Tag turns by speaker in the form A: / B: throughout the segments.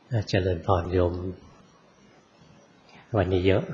A: เจริญพรโยมวันนี้เยอะ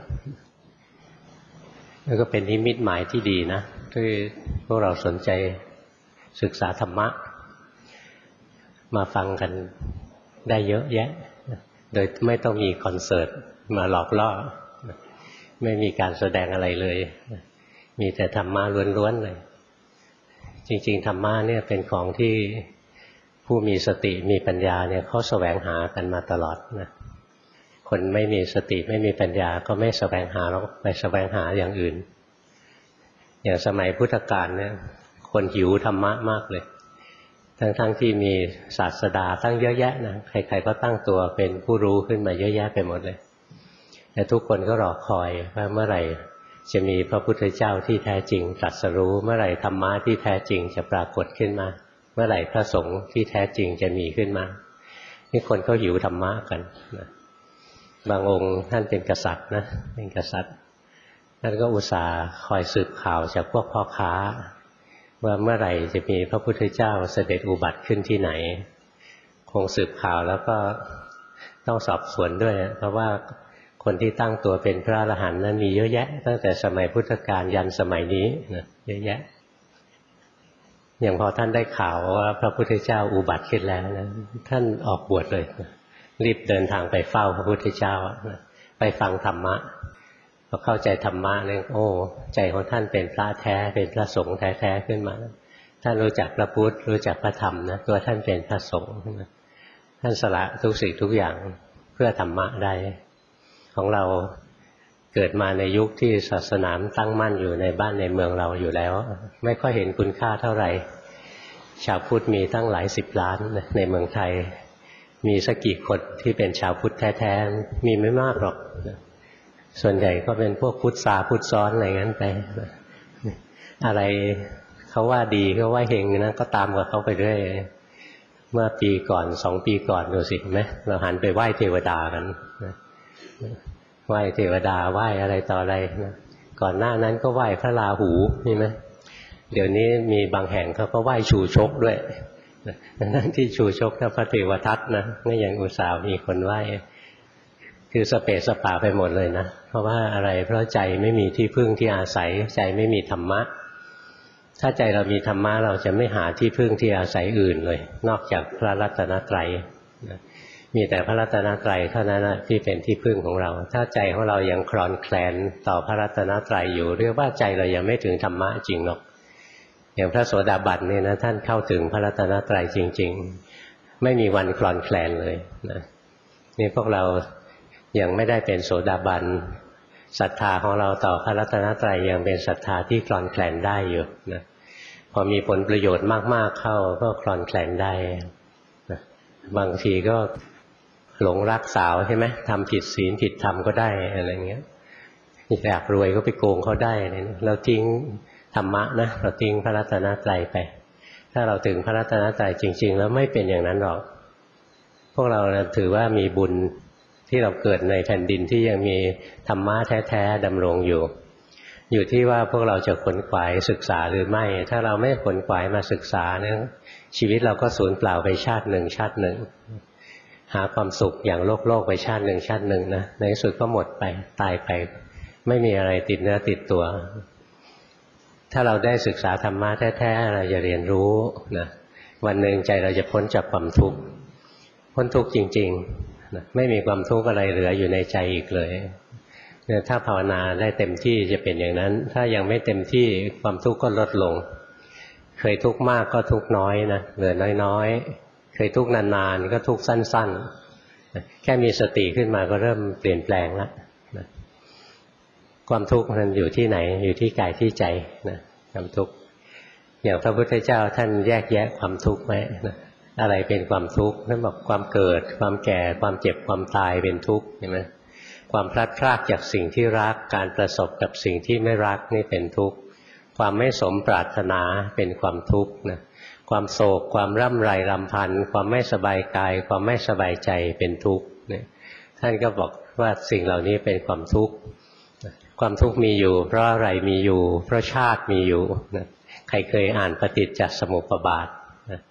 A: แล้วก็เป็นนิมิตหมายที่ดีนะที่พวกเราสนใจศึกษาธรรมะมาฟังกันได้เยอะแยะโดยไม่ต้องมีคอนเสิร์ตมาหลอกล่อไม่มีการแสดงอะไรเลยมีแต่ธรรมะล้วนๆเลยจริงๆธรรมะเนี่ยเป็นของที่ผู้มีสติมีปัญญาเนี่ยเขาแสวงหากันมาตลอดนะคนไม่มีสติไม่มีปัญญาก็ไม่แสวงหาแล้วไปแสวงหาอย่างอื่นอย่างสมัยพุทธกาลเนี่ยคนหิวธรรมะมากเลยทั้งที่มีศาสดาตั้งเยอะแยะนะใครๆก็ตั้งตัวเป็นผู้รู้ขึ้นมาเยอะแยะไปหมดเลยแต่ทุกคนก็รอคอยว่าเมื่อไหร่จะมีพระพุทธเจ้าที่แท้จริงตรัสรู้เมื่อไหร่ธรรมะที่แท้จริงจะปรากฏขึ้นมาเมื่อไหร่พระสงฆ์ที่แท้จริงจะมีขึ้นมานี่คนเขาหิวธรรมะกันนะบางองค์ท่านเป็นกษัตริย์นะเป็นกษัตริย์ท่านก็อุตส่าห์คอยสืบข่าวจากพวกพ่อค้าว่าเมื่อไหร่จะมีพระพุทธเจ้าเสด็จอุบัติขึ้นที่ไหนคงสืบข่าวแล้วก็ต้องสอบสวนด้วยเพราะว่าคนที่ตั้งตัวเป็นพระอรหันต์นั้นมีเยอะแยะตั้งแต่สมัยพุทธกาลยันสมัยนี้นะเยอะแยะอย่างพอท่านได้ข่าวว่าพระพุทธเจ้าอุบัติขึ้นแล้วนะท่านออกบวชเลยรีบเดินทางไปเฝ้าพระพุทธเจ้าไปฟังธรรมะพอเข้าใจธรรมะเนี่ยโอ้ใจของท่านเป็นพระแท้เป็นพระสงฆ์แท้ๆขึ้นมาท่านรู้จักพระพุทธรู้จักพระธรรมนะตัวท่านเป็นพระสงฆ์ท่านสละทุกสิ่งทุกอย่างเพื่อธรรมะได้ของเราเกิดมาในยุคที่ศาสนาตั้งมั่นอยู่ในบ้านในเมืองเราอยู่แล้วไม่ค่อยเห็นคุณค่าเท่าไหร่ชาวพุทธมีตั้งหลายสิบล้านในเมืองไทยมีสักกี่คนที่เป็นชาวพุทธแท้ๆมีไม่มากหรอกส่วนใหญ่ก็เป็นพวกพุทธสาพุทธซ้อนอะไรงั้นไปอะไรเขาว่าดีเขาว่าเฮงนะก็ตามกับเขาไปเรื่อยเมื่อปีก่อน2 ปีก่อนดูสิเห็นไหมเราหันไปไหว้เทวดากันไหว้เทวดาไหว้อะไรต่ออะไรนะก่อนหน้านั้นก็ไหว้พระราหูนี่ไหมเดี๋ยวนี้มีบางแห่งเขาก็ไหว้ชูชกด้วยนั่นที่ชูชกถ้าพระเทวทัตนะก็ยังอุตส่าห์มีคนไหว้คือสเปสปาไปหมดเลยนะเพราะว่าอะไรเพราะใจไม่มีที่พึ่งที่อาศัยใจไม่มีธรรมะถ้าใจเรามีธรรมะเราจะไม่หาที่พึ่งที่อาศัยอื่นเลยนอกจากพระรัตนตรัยมีแต่พระรัตนตรัยเท่านั้นที่เป็นที่พึ่งของเราถ้าใจของเรายังคลอนแคลนต่อพระรัตนตรัยอยู่เรียกว่าใจเรายังไม่ถึงธรรมะจริงหรอกอย่างพระโสดาบันเนี่ยนะท่านเข้าถึงพระรัตนตรัยจริงๆไม่มีวันคลอนแคลนเลยนะนี่พวกเรายังไม่ได้เป็นโสดาบันศรัทธาของเราต่อพระรัตนตรัยยังเป็นศรัทธาที่คลอนแคลนได้อยู่นะพอมีผลประโยชน์มากๆเข้าก็คลอนแคลนได้นะบางทีก็หลงรักสาวใช่ไหมทำผิดศีลผิดธรรมก็ได้อะไรเงี้ยอยากรวยก็ไปโกงเขาได้เราทิ้งธรรมะนะเราทิ้งพระรัตนตรัยไปถ้าเราถึงพระรัตนตรัยจริงๆแล้วไม่เป็นอย่างนั้นหรอกพวกเราถือว่ามีบุญที่เราเกิดในแผ่นดินที่ยังมีธรรมะแท้ๆดำรงอยู่ที่ว่าพวกเราจะขวนขวายศึกษาหรือไม่ถ้าเราไม่ขวนขวายมาศึกษาเนี่ยชีวิตเราก็สูญเปล่าไปชาติหนึ่งหาความสุขอย่างโลกไปชาติหนึ่งนะในที่สุดก็หมดไปตายไปไม่มีอะไรติดเนื้อติดตัวถ้าเราได้ศึกษาธรรมะแท้ๆเราจะเรียนรู้นะวันหนึ่งใจเราจะพ้นจากความทุกข์พ้นทุกข์จริงๆนะไม่มีความทุกข์อะไรเหลืออยู่ในใจอีกเลยถ้าภาวนาได้เต็มที่จะเป็นอย่างนั้นถ้ายังไม่เต็มที่ความทุกข์ก็ลดลงเคยทุกข์มากก็ทุกข์น้อยนะเหลือน้อยๆเคยทุกข์นานๆก็ทุกข์สั้นๆแค่มีสติขึ้นมาก็เริ่มเปลี่ยนแปลงแล้วนะความทุกข์มันอยู่ที่ไหนอยู่ที่กายที่ใจนะความทุกข์อย่างพระพุทธเจ้าท่านแยกแยะความทุกข์ไว้นะอะไรเป็นความทุกข์ท่านบอกความเกิดความแก่ความเจ็บความตายเป็นทุกข์เห็นไหมความพลัดพรากจากสิ่งที่รักการประสบกับสิ่งที่ไม่รักนี่เป็นทุกข์ความไม่สมปรารถนาเป็นความทุกข์นะความโศกความร่ำไรรำพันความไม่สบายกายความไม่สบายใจเป็นทุกข์ท่านก็บอกว่าสิ่งเหล่านี้เป็นความทุกข์ความทุกข์มีอยู่เพราะอะไรมีอยู่เพราะชาติมีอยู่นะใครเคยอ่านปฏิจจสมุปบาทนะ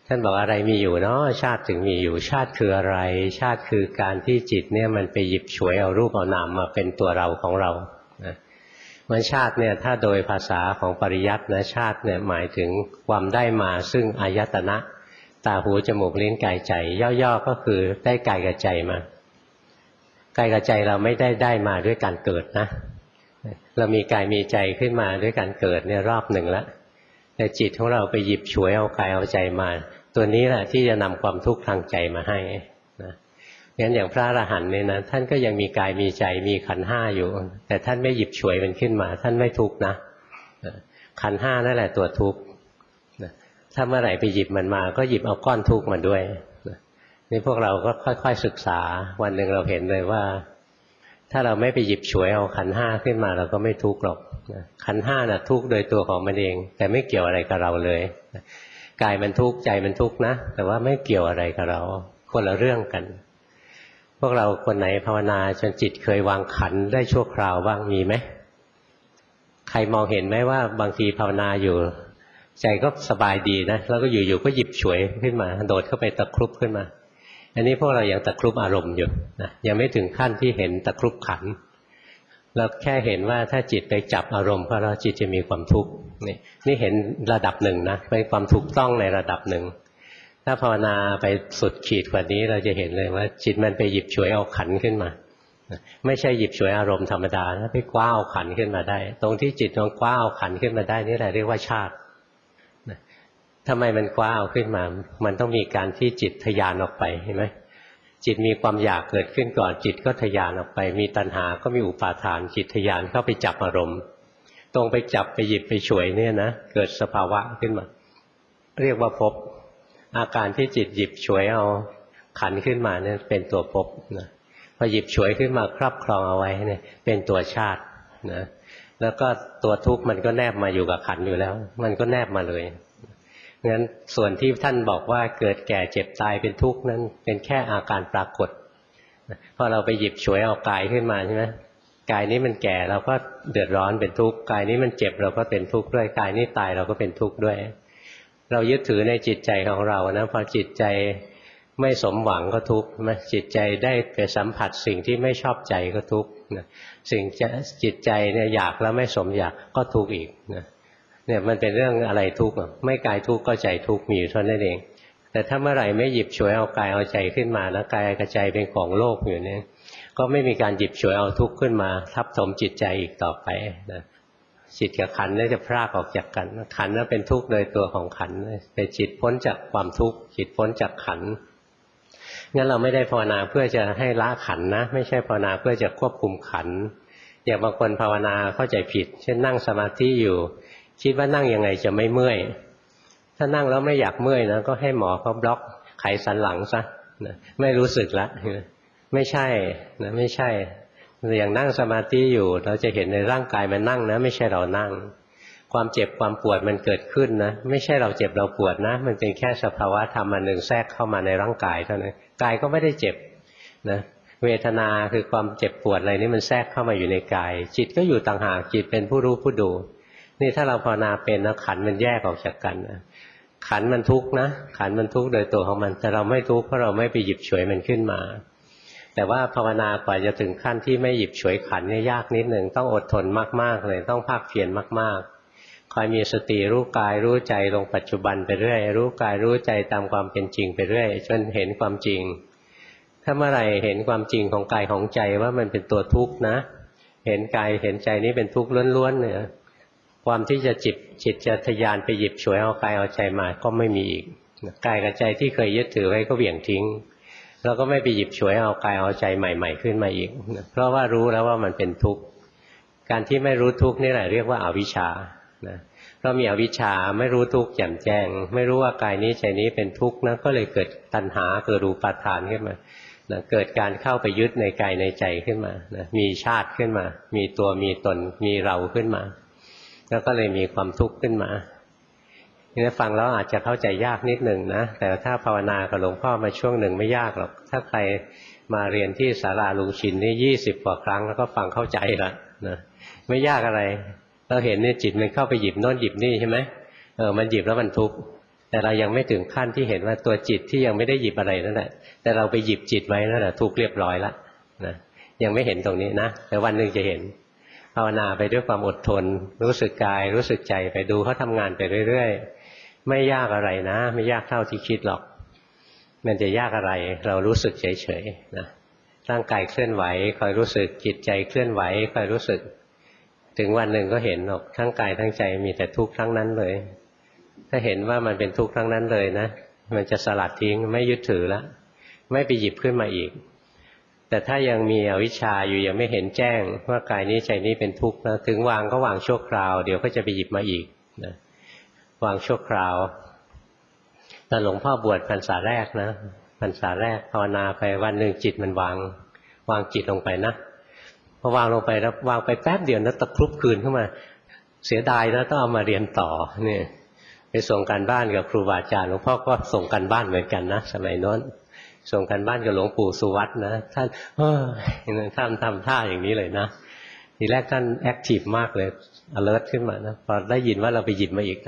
A: ท่านบอกอะไรมีอยู่เนาะชาติถึงมีอยู่ชาติคืออะไรชาติคือการที่จิตเนี่ยมันไปหยิบฉวยเอารูปเอานามมาเป็นตัวเราของเรานะมันชาติเนี่ยถ้าโดยภาษาของปริยัตินะชาติเนี่ยหมายถึงความได้มาซึ่งอายตนะตาหูจมูกลิ้นกายใจย่อๆก็คือได้กายกับใจมากายกับใจเราไม่ได้มาด้วยการเกิดนะเรามีกายมีใจขึ้นมาด้วยการเกิดเนี่ยรอบหนึ่งแล้วแต่จิตของเราไปหยิบฉวยเอากายเอาใจมาตัวนี้แหละที่จะนำความทุกข์ทางใจมาให้นะงั้นอย่างพระอรหันต์เนี่ยนะท่านก็ยังมีกายมีใจมีขันธ์ห้าอยู่แต่ท่านไม่หยิบฉวยมันขึ้นมาท่านไม่ทุกข์นะขันธ์ห้านั่นแหละตัวทุกข์ถ้าเมื่อไหร่ไปหยิบมันมาก็หยิบเอาก้อนทุกข์มาด้วยนี่พวกเราก็ค่อยๆศึกษาวันหนึ่งเราเห็นเลยว่าถ้าเราไม่ไปหยิบฉวยเอาขันธ์ห้าขึ้นมาเราก็ไม่ทุกข์หรอกขันธ์ห้าน่ะทุกข์โดยตัวของมันเองแต่ไม่เกี่ยวอะไรกับเราเลยกายมันทุกข์ใจมันทุกข์นะแต่ว่าไม่เกี่ยวอะไรกับเราคนละเรื่องกันพวกเราคนไหนภาวนาจนจิตเคยวางขันธ์ได้ชั่วคราวบ้างมีไหมใครมองเห็นไหมว่าบางทีภาวนาอยู่ใจก็สบายดีนะแล้วก็อยู่ๆก็หยิบฉวยขึ้นมาโดดเข้าไปตะครุบขึ้นมาอันนี้พวกเรายังตะครุบอารมณ์อยู่นะยังไม่ถึงขั้นที่เห็นตะครุบขันธ์เราแค่เห็นว่าถ้าจิตไปจับอารมณ์ก็แล้วจิตจะมีความทุกข์นี่เห็นระดับหนึ่งนะเป็นความถูกต้องในระดับหนึ่งถ้าภาวนาไปสุดขีดกว่านี้เราจะเห็นเลยว่าจิตมันไปหยิบฉวยเอาขันธ์ขึ้นมาไม่ใช่หยิบฉวยอารมณ์ธรรมดานะไปคว้าเอาขันธ์ขึ้นมาได้ตรงที่จิตมันคว้าเอาขันธ์ขึ้นมาได้นี่แหละเรียกว่าชาติทำไมมันคว้าเอาขึ้นมามันต้องมีการที่จิตทะยานออกไปเห็นไหมจิตมีความอยากเกิดขึ้นก่อนจิตก็ทะยานออกไปมีตัณหาก็มีอุปาทานจิตทะยานเข้าไปจับอารมณ์ตรงไปจับไปหยิบไปฉวยเนี่ยนะเกิดสภาวะขึ้นมาเรียกว่าภพอาการที่จิตหยิบฉวยเอาขันขึ้นมาเนี่ยเป็นตัวภพนะพอหยิบฉวยขึ้นมาครอบครองเอาไว้เนี่ยเป็นตัวชาตินะแล้วก็ตัวทุกข์มันก็แนบมาอยู่กับขันอยู่แล้วมันก็แนบมาเลยงั้นส่วนที่ท่านบอกว่าเกิดแก่เจ็บตายเป็นทุกข์นั้นเป็นแค่อาการปรากฏพอเราไปหยิบฉวยเอากายขึ้นมาใช่ไหมกายนี้มันแก่เราก็เดือดร้อนเป็นทุกข์กายนี้มันเจ็บเราก็เป็นทุกข์ด้วยกายนี้ตายเราก็เป็นทุกข์ด้วยเรายึดถือในจิตใจของเรานะพอจิตใจไม่สมหวังก็ทุกข์จิตใจได้ไปสัมผัสสิ่งที่ไม่ชอบใจก็ทุกข์สิ่งจิตใจเนี่ยอยากแล้วไม่สมอยากก็ทุกข์อีกเนี่ยมันเป็นเรื่องอะไรทุกข์ไม่กายทุกข์ก็ใจทุกข์มีอยู่เท่านั้นเองแต่ถ้าเมื่อไหร่ไม่หยิบฉวยเอากายเอาใจขึ้นมาแล้วกายกับใจเป็นของโลกอยู่เนี่ยก็ไม่มีการหยิบฉวยเอาทุกข์ขึ้นมาทับถมจิตใจอีกต่อไปนะจิตกับขันธ์นี่จะพรากออกจากกันขันธ์นั้นเป็นทุกข์โดยตัวของขันธ์แต่จิตพ้นจากความทุกข์จิตพ้นจากขันธ์งั้นเราไม่ได้ภาวนาเพื่อจะให้ละขันธ์นะไม่ใช่ภาวนาเพื่อจะควบคุมขันธ์อย่างบางคนภาวนาเข้าใจผิดเช่นนั่งสมาธิอยู่คิดว่านั่งยังไงจะไม่เมื่อยถ้านั่งแล้วไม่อยากเมื่อยนะก็ให้หมอเขาบล็อกไขสันหลังซะนะไม่รู้สึกละไม่ใช่นะไม่ใช่อย่างนั่งสมาธิอยู่เราจะเห็นในร่างกายมันนั่งนะไม่ใช่เรานั่งความเจ็บความปวดมันเกิดขึ้นนะไม่ใช่เราเจ็บเราปวดนะมันเป็นแค่สภาวะธรรมอันหนึ่งแทรกเข้ามาในร่างกายเท่านั้นกายก็ไม่ได้เจ็บนะเวทนาคือความเจ็บปวดอะไรนี่มันแทรกเข้ามาอยู่ในกายจิตก็อยู่ต่างหากจิตเป็นผู้รู้ผู้ดูนี่ถ้าเราภาวนาเป็นนะขันธ์มันแยกออกจากกันนะขันธ์มันทุกข์นะขันธ์มันทุกข์โดยตัวของมันแต่เราไม่ทุกข์เพราะเราไม่ไปหยิบฉวยมันขึ้นมาแต่ว่าภาวนากว่าจะถึงขั้นที่ไม่หยิบฉวยขันธ์เนี่ยยากนิดหนึ่งต้องอดทนมากๆเลยต้องภาคเพียรมากๆคอยมีสติรู้กายรู้ใจลงปัจจุบันไปเรื่อยรู้กายรู้ใจตามความเป็นจริงไปเรื่อยจนเห็นความจริงถ้าเมื่อไหร่เห็นความจริงของกายของใจว่ามันเป็นตัวทุกข์นะเห็นกายเห็นใจนี้เป็นทุกข์ล้วนๆเนี่ยความที่จะจิตจะทะยานไปหยิบฉวยเอากายเอาใจมาก็ไม่มีอีกกายกับใจที่เคยยึดถือไว้ก็เหวี่ยงทิ้งแล้วก็ไม่ไปหยิบฉวยเอากายเอาใจใหม่ๆขึ้นมาอีกเพราะว่ารู้แล้วว่ามันเป็นทุกข์การที่ไม่รู้ทุกข์นี่แหละเรียกว่าอวิชชาเพราะมีอวิชชาไม่รู้ทุกข์แจ่มแจ้งไม่รู้ว่ากายนี้ใจนี้เป็นทุกข์นะก็เลยเกิดตัณหาเกิดอุปาทานขึ้นมาเกิดการเข้าไปยึดในกายในใจขึ้นมามีชาติขึ้นมามีตัวมีตนมีเราขึ้นมาแล้วก็เลยมีความทุกข์ขึ้นมานี่ฟังแล้วอาจจะเข้าใจยากนิดหนึ่งนะแต่ถ้าภาวนากับหลวงพ่อมาช่วงหนึ่งไม่ยากหรอกถ้าใครมาเรียนที่ศาลาลุงชินนี่20 กว่าครั้งแล้วก็ฟังเข้าใจละนะไม่ยากอะไรเราเห็นเนี่ยจิตมันเข้าไปหยิบโน่นหยิบนี่ใช่ไหมมันหยิบแล้วมันทุกข์แต่เรายังไม่ถึงขั้นที่เห็นว่าตัวจิตที่ยังไม่ได้หยิบอะไรนั่นแหละแต่เราไปหยิบจิตไว้นั่นแหละทุกข์เรียบร้อยแล้วนะยังไม่เห็นตรงนี้นะแต่วันหนึ่งจะเห็นภาวนาไปด้วยความอดทนรู้สึกกายรู้สึกใจไปดูเขาทำงานไปเรื่อยๆไม่ยากอะไรนะไม่ยากเท่าที่คิดหรอกมันจะยากอะไรเรารู้สึกเฉยๆนะร่างกายเคลื่อนไหวคอยรู้สึกจิตใจเคลื่อนไหวคอยรู้สึกถึงวันหนึ่งก็เห็นหรอกทั้งกายทั้งใจมีแต่ทุกข์ทั้งนั้นเลยถ้าเห็นว่ามันเป็นทุกข์ทั้งนั้นเลยนะมันจะสลัดทิ้งไม่ยึดถือแล้วไม่ไปหยิบขึ้นมาอีกแต่ถ้ายังมีอวิชชาอยู่ยังไม่เห็นแจ้งว่ากายนี้ใจนี้เป็นทุกข์นะถึงวางก็วางชั่วคราวเดี๋ยวก็จะไปหยิบมาอีกนะวางชั่วคราวตอนหลวงพ่อบวชพรรษาแรกนะพรรษาแรกภาวนาไปวันหนึ่งจิตมันวางจิตลงไปนะพอวางลงไปแล้ววางไปแป๊บเดียวนะตะครุบคืนขึ้นมาเสียดายนะต้องเอามาเรียนต่อเนี่ยไปส่งการบ้านกับครูบาอาจารย์หลวงพ่อก็ส่งการบ้านเหมือนกันนะสมัยโน้นส่งการบ้านกับหลวงปู่สุวัตนะท่านทำท่าอย่างนี้เลยนะทีแรกท่านแอคทีฟมากเลย alert ขึ้นมานะพอได้ยินว่าเราไปหยิบมาอีก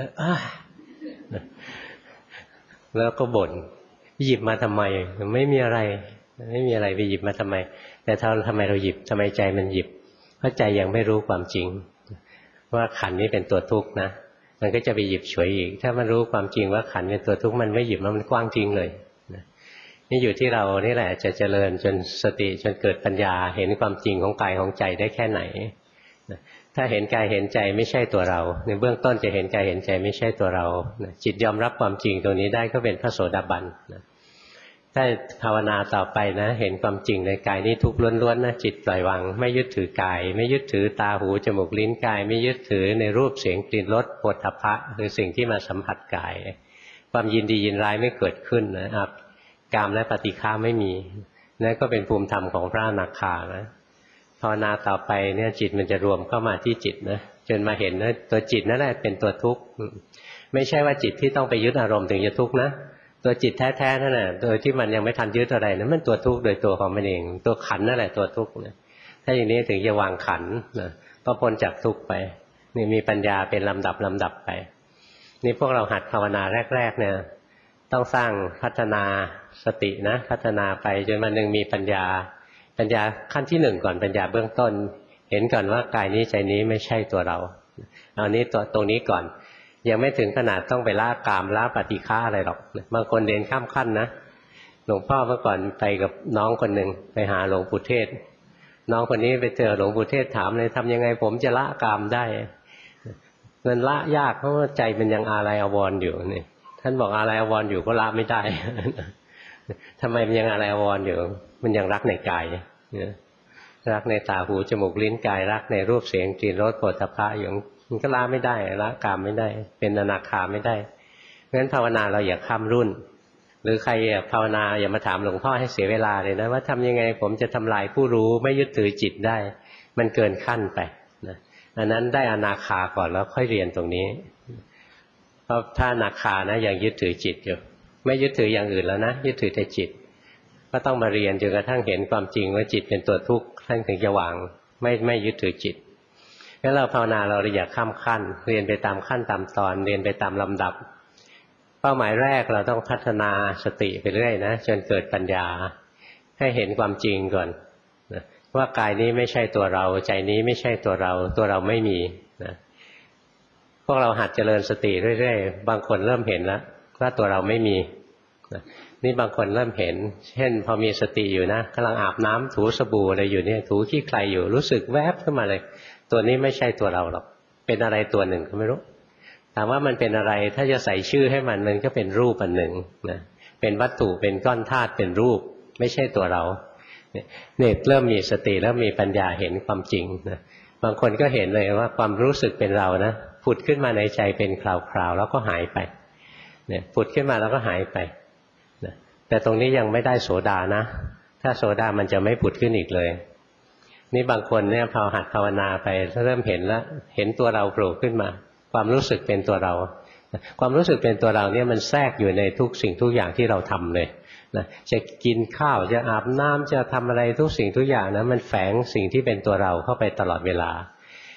A: แล้วก็บ่นหยิบมาทำไมไม่มีอะไรไปหยิบมาทำไมแต่ทำไมเราหยิบทำไมใจมันหยิบเพราะใจยังไม่รู้ความจริงว่าขันธ์นี้เป็นตัวทุกข์นะมันก็จะไปหยิบฉวยอีกถ้ามันรู้ความจริงว่าขันธ์เป็นตัวทุกข์มันไม่หยิบแล้วมันกว้างจริงเลยนี่อยู่ที่เรานี่แหละจะเจริญจนสติจนเกิดปัญญาเห็นความจริงของกายของใจได้แค่ไหนถ้าเห็นกายเห็นใจไม่ใช่ตัวเราในเบื้องต้นจะเห็นกายเห็นใจไม่ใช่ตัวเราจิตยอมรับความจริงตรงนี้ได้ก็เป็นพระโสดาบันถ้าภาวนาต่อไปนะเห็นความจริงในกายนี้ทุกข์ล้วนๆนะจิตปล่อยวางไม่ยึดถือกายไม่ยึดถือตาหูจมูกลิ้นกายไม่ยึดถือในรูปเสียงกลิ่นรสโผฏฐัพพะคือสิ่งที่มาสัมผัสกายความยินดียินร้ายไม่เกิดขึ้นนะครับกามและปฏิฆาไม่มีนั่นก็เป็นภูมิธรรมของพระอนาคานะภาวนาต่อไปเนี่ยจิตมันจะรวมเข้ามาที่จิตนะจนมาเห็นว่าตัวจิตนั่นแหละเป็นตัวทุกข์ไม่ใช่ว่าจิตที่ต้องไปยึดอารมณ์ถึงจะทุกข์นะตัวจิตแท้ๆนั่นแหละโดยที่มันยังไม่ทันยึดอะไรนะมันตัวทุกข์โดยตัวของมันเองตัวขันนั่นแหละตัวทุกข์นะถ้าอย่างนี้ถึงจะวางขันนะก็พ้นจากทุกข์ไปนี่มีปัญญาเป็นลำดับไปนี่พวกเราหัดภาวนาแรกๆเนี่ยต้องสร้างพัฒนาสตินะพัฒนาไปจนวันหนึ่งมีปัญญาขั้นที่หนึ่งก่อนปัญญาเบื้องต้นเห็นก่อนว่ากายนี้ใจนี้ไม่ใช่ตัวเราเอานี้ตรงนี้ก่อนยังไม่ถึงขนาดต้องไปละกามละปฏิฆาอะไรหรอกบางคนเดินข้ามขั้นนะหลวงพ่อเมื่อก่อนไปกับน้องคนหนึ่งไปหาหลวงปู่เทศน้องคนนี้ไปเจอหลวงปู่เทศถามเลยทำยังไงผมจะละกามได้มันละยากเพราะว่าใจมันยังอาลัยอาวรณ์อยู่นี่ท่านบอกอาลัยอาวรณ์อยู่ก็ละไม่ได้ทำไมมันยังอาลัยอาวรณ์อยู่มันยังรักในกายรักในตาหูจมูกลิ้นกายรักในรูปเสียงกลิ่นรสโผฏฐัพพะอย่างมันก็ละไม่ได้ละกามไม่ได้เป็นอนาคาไม่ได้เพราะฉะนั้นภาวนาเราอย่าข้ามรุ่นหรือใครภาวนาอย่ามาถามหลวงพ่อให้เสียเวลาเลยนะว่าทำยังไงผมจะทำลายผู้รู้ไม่ยึดถือจิตได้มันเกินขั้นไปนะอันนั้นได้อนาคาก่อนแล้วค่อยเรียนตรงนี้เพราะถ้าอนาคานะยังยึดถือจิตอยู่ไม่ยึดถืออย่างอื่นแล้วนะยึดถือแต่จิตก็ต้องมาเรียนจนกระทั่งเห็นความจริงว่าจิตเป็นตัวทุกข์ท่านถึงจะวางไม่ยึดถือจิตงั้นเราภาวนาเราอย่าข้ามขั้นเรียนไปตามขั้นตามตอนเรียนไปตามลำดับเป้าหมายแรกเราต้องพัฒนาสติไปเรื่อยนะจนเกิดปัญญาให้เห็นความจริงก่อนนะว่ากายนี้ไม่ใช่ตัวเราใจนี้ไม่ใช่ตัวเราไม่มีนะพวกเราหัดเจริญสติเรื่อยๆบางคนเริ่มเห็นแล้วว่าตัวเราไม่มีนะนี่บางคนเริ่มเห็นเช่นพอมีสติอยู่นะกำลังอาบน้ำถูสบู่อะไรอยู่เนี่ยถูขี้ใครอยู่รู้สึกแวบขึ้นมาเลยตัวนี้ไม่ใช่ตัวเราหรอกเป็นอะไรตัวหนึ่งก็ไม่รู้ถามว่ามันเป็นอะไรถ้าจะใส่ชื่อให้มันก็เป็นรูปอันหนึ่งนะเป็นวัตถุเป็นก้อนธาตุเป็นรูปไม่ใช่ตัวเราเนี่ยเริ่มมีสติแล้วมีปัญญาเห็นความจริงนะบางคนก็เห็นเลยว่าความรู้สึกเป็นเรานะผุดขึ้นมาในใจเป็นคราวๆแล้วก็หายไปเนี่ยผุดขึ้นมาแล้วก็หายไปนะแต่ตรงนี้ยังไม่ได้โสดานะถ้าโสดามันจะไม่ผุดขึ้นอีกเลยนี่บางคนเนี่ยพอหัดภาวนาไปเริ่มเห็นแล้วเห็นตัวเราโผล่ขึ้นมาความรู้สึกเป็นตัวเราความรู้สึกเป็นตัวเราเนี่ยมันแทรกอยู่ในทุกสิ่งทุกอย่างที่เราทำเลยนะจะกินข้าวจะอาบน้ำจะทำอะไรทุกสิ่งทุกอย่างนะมันแฝงสิ่งที่เป็นตัวเราเข้าไปตลอดเวลา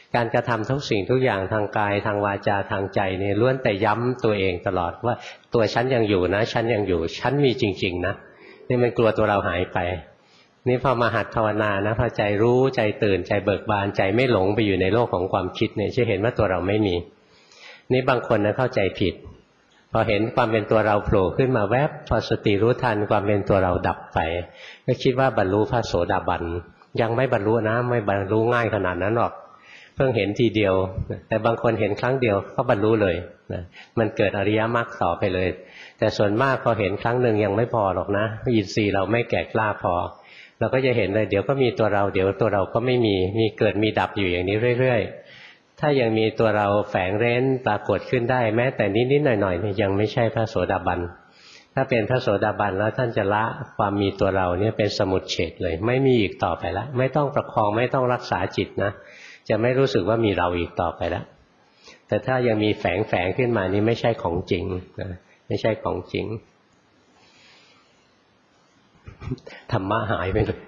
A: การกระทำทุกสิ่งทุกอย่างทางกายทางวาจาทางใจนี่ล้วนแต่ย้ำตัวเองตลอดว่าตัวฉันยังอยู่นะฉันยังอยู่ฉันมีจริงๆนะนี่มันกลัวตัวเราหายไปนี่พอมาหัดภาวนานะพอใจรู้ใจตื่นใจเบิกบานใจไม่หลงไปอยู่ในโลกของความคิดเนี่ยจะเห็นว่าตัวเราไม่มีนี่บางคนนะเข้าใจผิดพอเห็นความเป็นตัวเราโผล่ขึ้นมาแวบพอสติรู้ทันความเป็นตัวเราดับไปก็คิดว่าบรรลุพระโสดาบันยังไม่บรรลุนะไม่บรรลุง่ายขนาดนั้นหรอกเพิ่งเห็นทีเดียวแต่บางคนเห็นครั้งเดียวก็บรรลุเลยนะมันเกิดอริยมรรคต่อไปเลยแต่ส่วนมากพอเห็นครั้งหนึ่งยังไม่พอหรอกนะอินทรีย์เราไม่แก่กล้าพอเราก็จะเห็นเลยเดี๋ยวก็มีตัวเราเดี๋ยวตัวเราก็ไม่มีเกิดมีดับอยู่อย่างนี้เรื่อยๆถ้ายังมีตัวเราแฝงเร้นปรากฏขึ้นได้แม้แต่นิดๆหน่อยๆยังไม่ใช่พระโสดาบันถ้าเป็นพระโสดาบันแล้วท่านจะละความมีตัวเราเนี่ยเป็นสมุจเฉทเลยไม่มีอีกต่อไปแล้วไม่ต้องประคองไม่ต้องรักษาจิตนะจะไม่รู้สึกว่ามีเราอีกต่อไปแล้วแต่ถ้ายังมีแฝงขึ้นมานี่ไม่ใช่ของจริงนะไม่ใช่ของจริงธรรมะหายไปเลย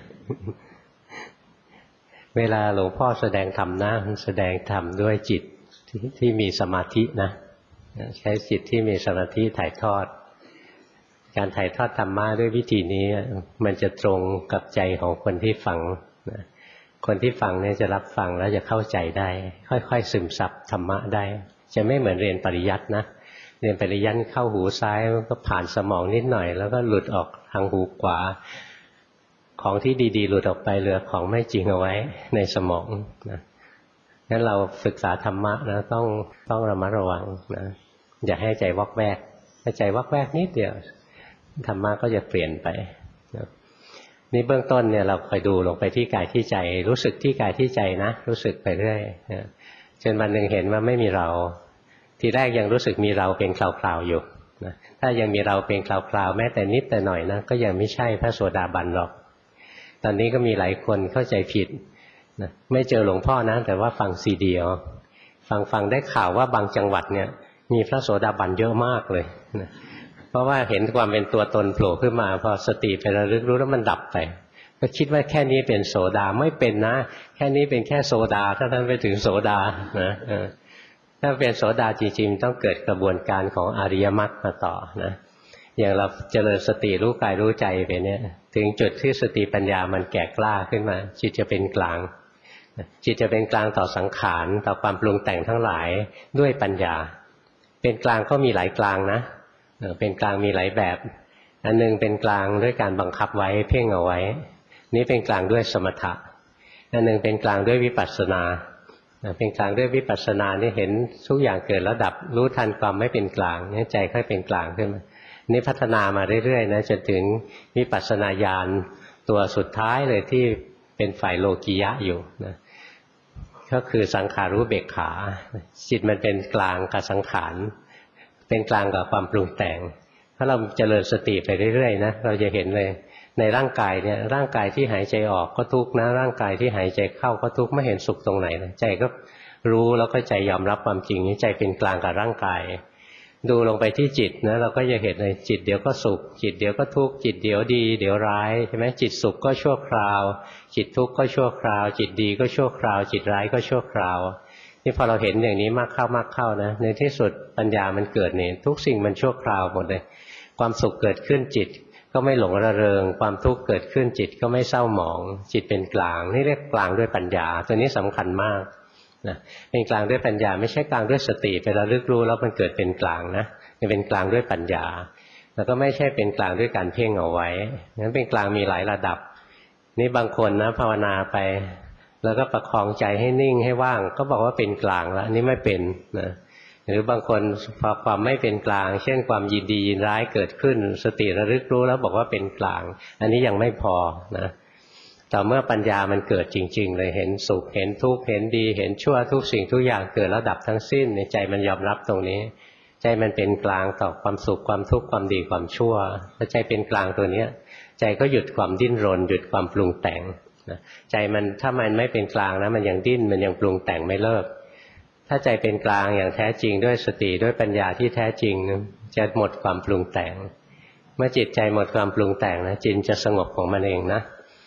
A: เวลาหลวงพ่อแสดงธรรมนะแสดงธรรมด้วยจิตที่มีสมาธินะใช้จิตที่มีสมาธิถ่ายทอดการถ่ายทอดธรรมะด้วยวิธีนี้มันจะตรงกับใจของคนที่ฟังนะคนที่ฟังเนี่ยจะรับฟังแล้วจะเข้าใจได้ค่อยๆซึมซับธรรมะได้จะไม่เหมือนเรียนปริยัตินะเรียนปริยัติเข้าหูซ้ายก็ผ่านสมองนิดหน่อยแล้วก็หลุดออกทางหูขวาของที่ดีๆหลุดออกไปเหลือของไม่จริงเอาไว้ในสมองนะงั้นเราศึกษาธรรมะนะต้องระมัดระวังนะอย่าให้ใจวอกแวกถ้าใจวอกแวกนิดเดียวธรรมะก็จะเปลี่ยนไปนะนี่เบื้องต้นเนี่ยเราคอยดูลงไปที่กายที่ใจรู้สึกที่กายที่ใจนะรู้สึกไปเรื่อยนะจนวันหนึ่งเห็นว่าไม่มีเราทีแรกยังรู้สึกมีเราเป็นคราวๆอยู่นะถ้ายังมีเราเป็นคราวๆแม้แต่นิดแต่หน่อยนะก็ยังไม่ใช่พระโสดาบันหรอกตอนนี้ก็มีหลายคนเข้าใจผิดนะไม่เจอหลวงพ่อนะแต่ว่าฟังซีดีฟังได้ข่าวว่าบางจังหวัดเนี่ยมีพระโสดาบันเยอะมากเลยนะเพราะว่าเห็นความเป็นตัวตนโผล่ขึ้นมาพอสติไประลึกรู้แล้วมันดับไปก็คิดว่าแค่นี้เป็นโสดาไม่เป็นนะแค่นี้เป็นแค่โสดาถ้าท่านไปถึงโสดานะถ้าเป็นโสดาจริงๆต้องเกิดกระบวนการของอริยมรรคมาต่อนะอย่างเราเจริญสติรู้กายรู้ใจไปเนี่ยถึงจุดที่สติปัญญามันแก่กล้าขึ้นมาจิตจะเป็นกลางจิตจะเป็นกลางต่อสังขารต่อความปรุงแต่งทั้งหลายด้วยปัญญาเป็นกลางก็มีหลายกลางนะเป็นกลางมีหลายแบบอันนึงเป็นกลางด้วยการบังคับไว้เพ่งเอาไว้นี่เป็นกลางด้วยสมถะอันนึงเป็นกลางด้วยวิปัสสนาเป็นกลางด้วยวิปัสสนานี่เห็นทุกอย่างเกิดแล้วดับรู้ทันความไม่เป็นกลางนี่ใจค่อยเป็นกลางขึ้นมานี่พัฒนามาเรื่อยๆนะจนถึงวิปัสสนาญาณตัวสุดท้ายเลยที่เป็นฝ่ายโลกิยะอยู่นะก็คือสังขารู้เบกขาจิตมันเป็นกลางกับสังขารเป็นกลางกับความปรุงแต่งถ้าเราเจริญสติไปเรื่อยๆนะเราจะเห็นเลยในร่างกายเนี่ยร่างกายที่หายใจออกก็ทุกข์นะร่างกายที่หายใจเข้าก็ทุกข์ไม่เห็นสุขตรงไหนนะใจก็รู้แล้วก็ใจยอมรับความจริงนี้ใจเป็นกลางกับร่างกายดูลงไปที่จิตนะเราก็จะเห็นเลยจิตเดี๋ยวก็สุขจิตเดี๋ยวก็ทุกข์จิตเดี๋ยวดีเดี๋ยวร้ายใช่ไหมจิตสุขก็ชั่วคราวจิตทุกข์ก็ชั่วคราวจิตดีก็ชั่วคราวจิตร้ายก็ชั่วคราวนี่พอเราเห็นอย่างนี้มากเข้านะในที่สุดปัญญามันเกิดเนี่ยทุกสิ่งมันชั่วคราวหมดเลยความสุขเกิดขึ้นจิตก็ไม่หลงระเริงความทุกข์เกิดขึ้นจิตก็ไม่เศร้าหมองจิตเป็นกลางนี่เรียกกลางด้วยปัญญาตัวนี้สำคัญมากนะเป็นกลางด้วยปัญญาไม่ใช่กลางด้วยสติไประลึกรู้แล้วมันเกิดเป็นกลางนะเป็นกลางด้วยปัญญาแล้วก็ไม่ใช่เป็นกลางด้วยการเพ่งเอาไว้งั้นเป็นกลางมีหลายระดับนี่บางคนนะภาวนาไปแล้วก็ประคองใจให้นิ่งให้ว่างก็บอกว่าเป็นกลางแล้วนี่ไม่เป็นนะหรือบางคนพอความไม่เป็นกลางเช่นความยินดียินร้ายเกิดขึ้นสติระลึกรู้แล้วบอกว่าเป็นกลางอันนี้ยังไม่พอนะแต่เมื่อปัญญามันเกิดจริงๆเลยเห็นสุขเห็นทุกข์เห็นดีเห็นชั่วทุกสิ่งทุกอย่างเกิดแล้วดับทั้งสิ้นในใจมันยอมรับตรงนี้ใจมันเป็นกลางต่อความสุขความทุกข์ความดีความชั่วถ้าใจเป็นกลางตัวนี้ใจก็หยุดความดิ้นรนหยุดความปรุงแต่งใจมันถ้ามันไม่เป็นกลางนะมันยังดิ้นมันยังปรุงแต่งไม่เลิกถ้าใจเป็นกลางอย่างแท้จริงด้วยสติด้วยปัญญาที่แท้จริงจะหมดความปรุงแต่งเมื่อจิตใจหมดความปรุงแต่งนะจิตจะสงบของมันเองนะ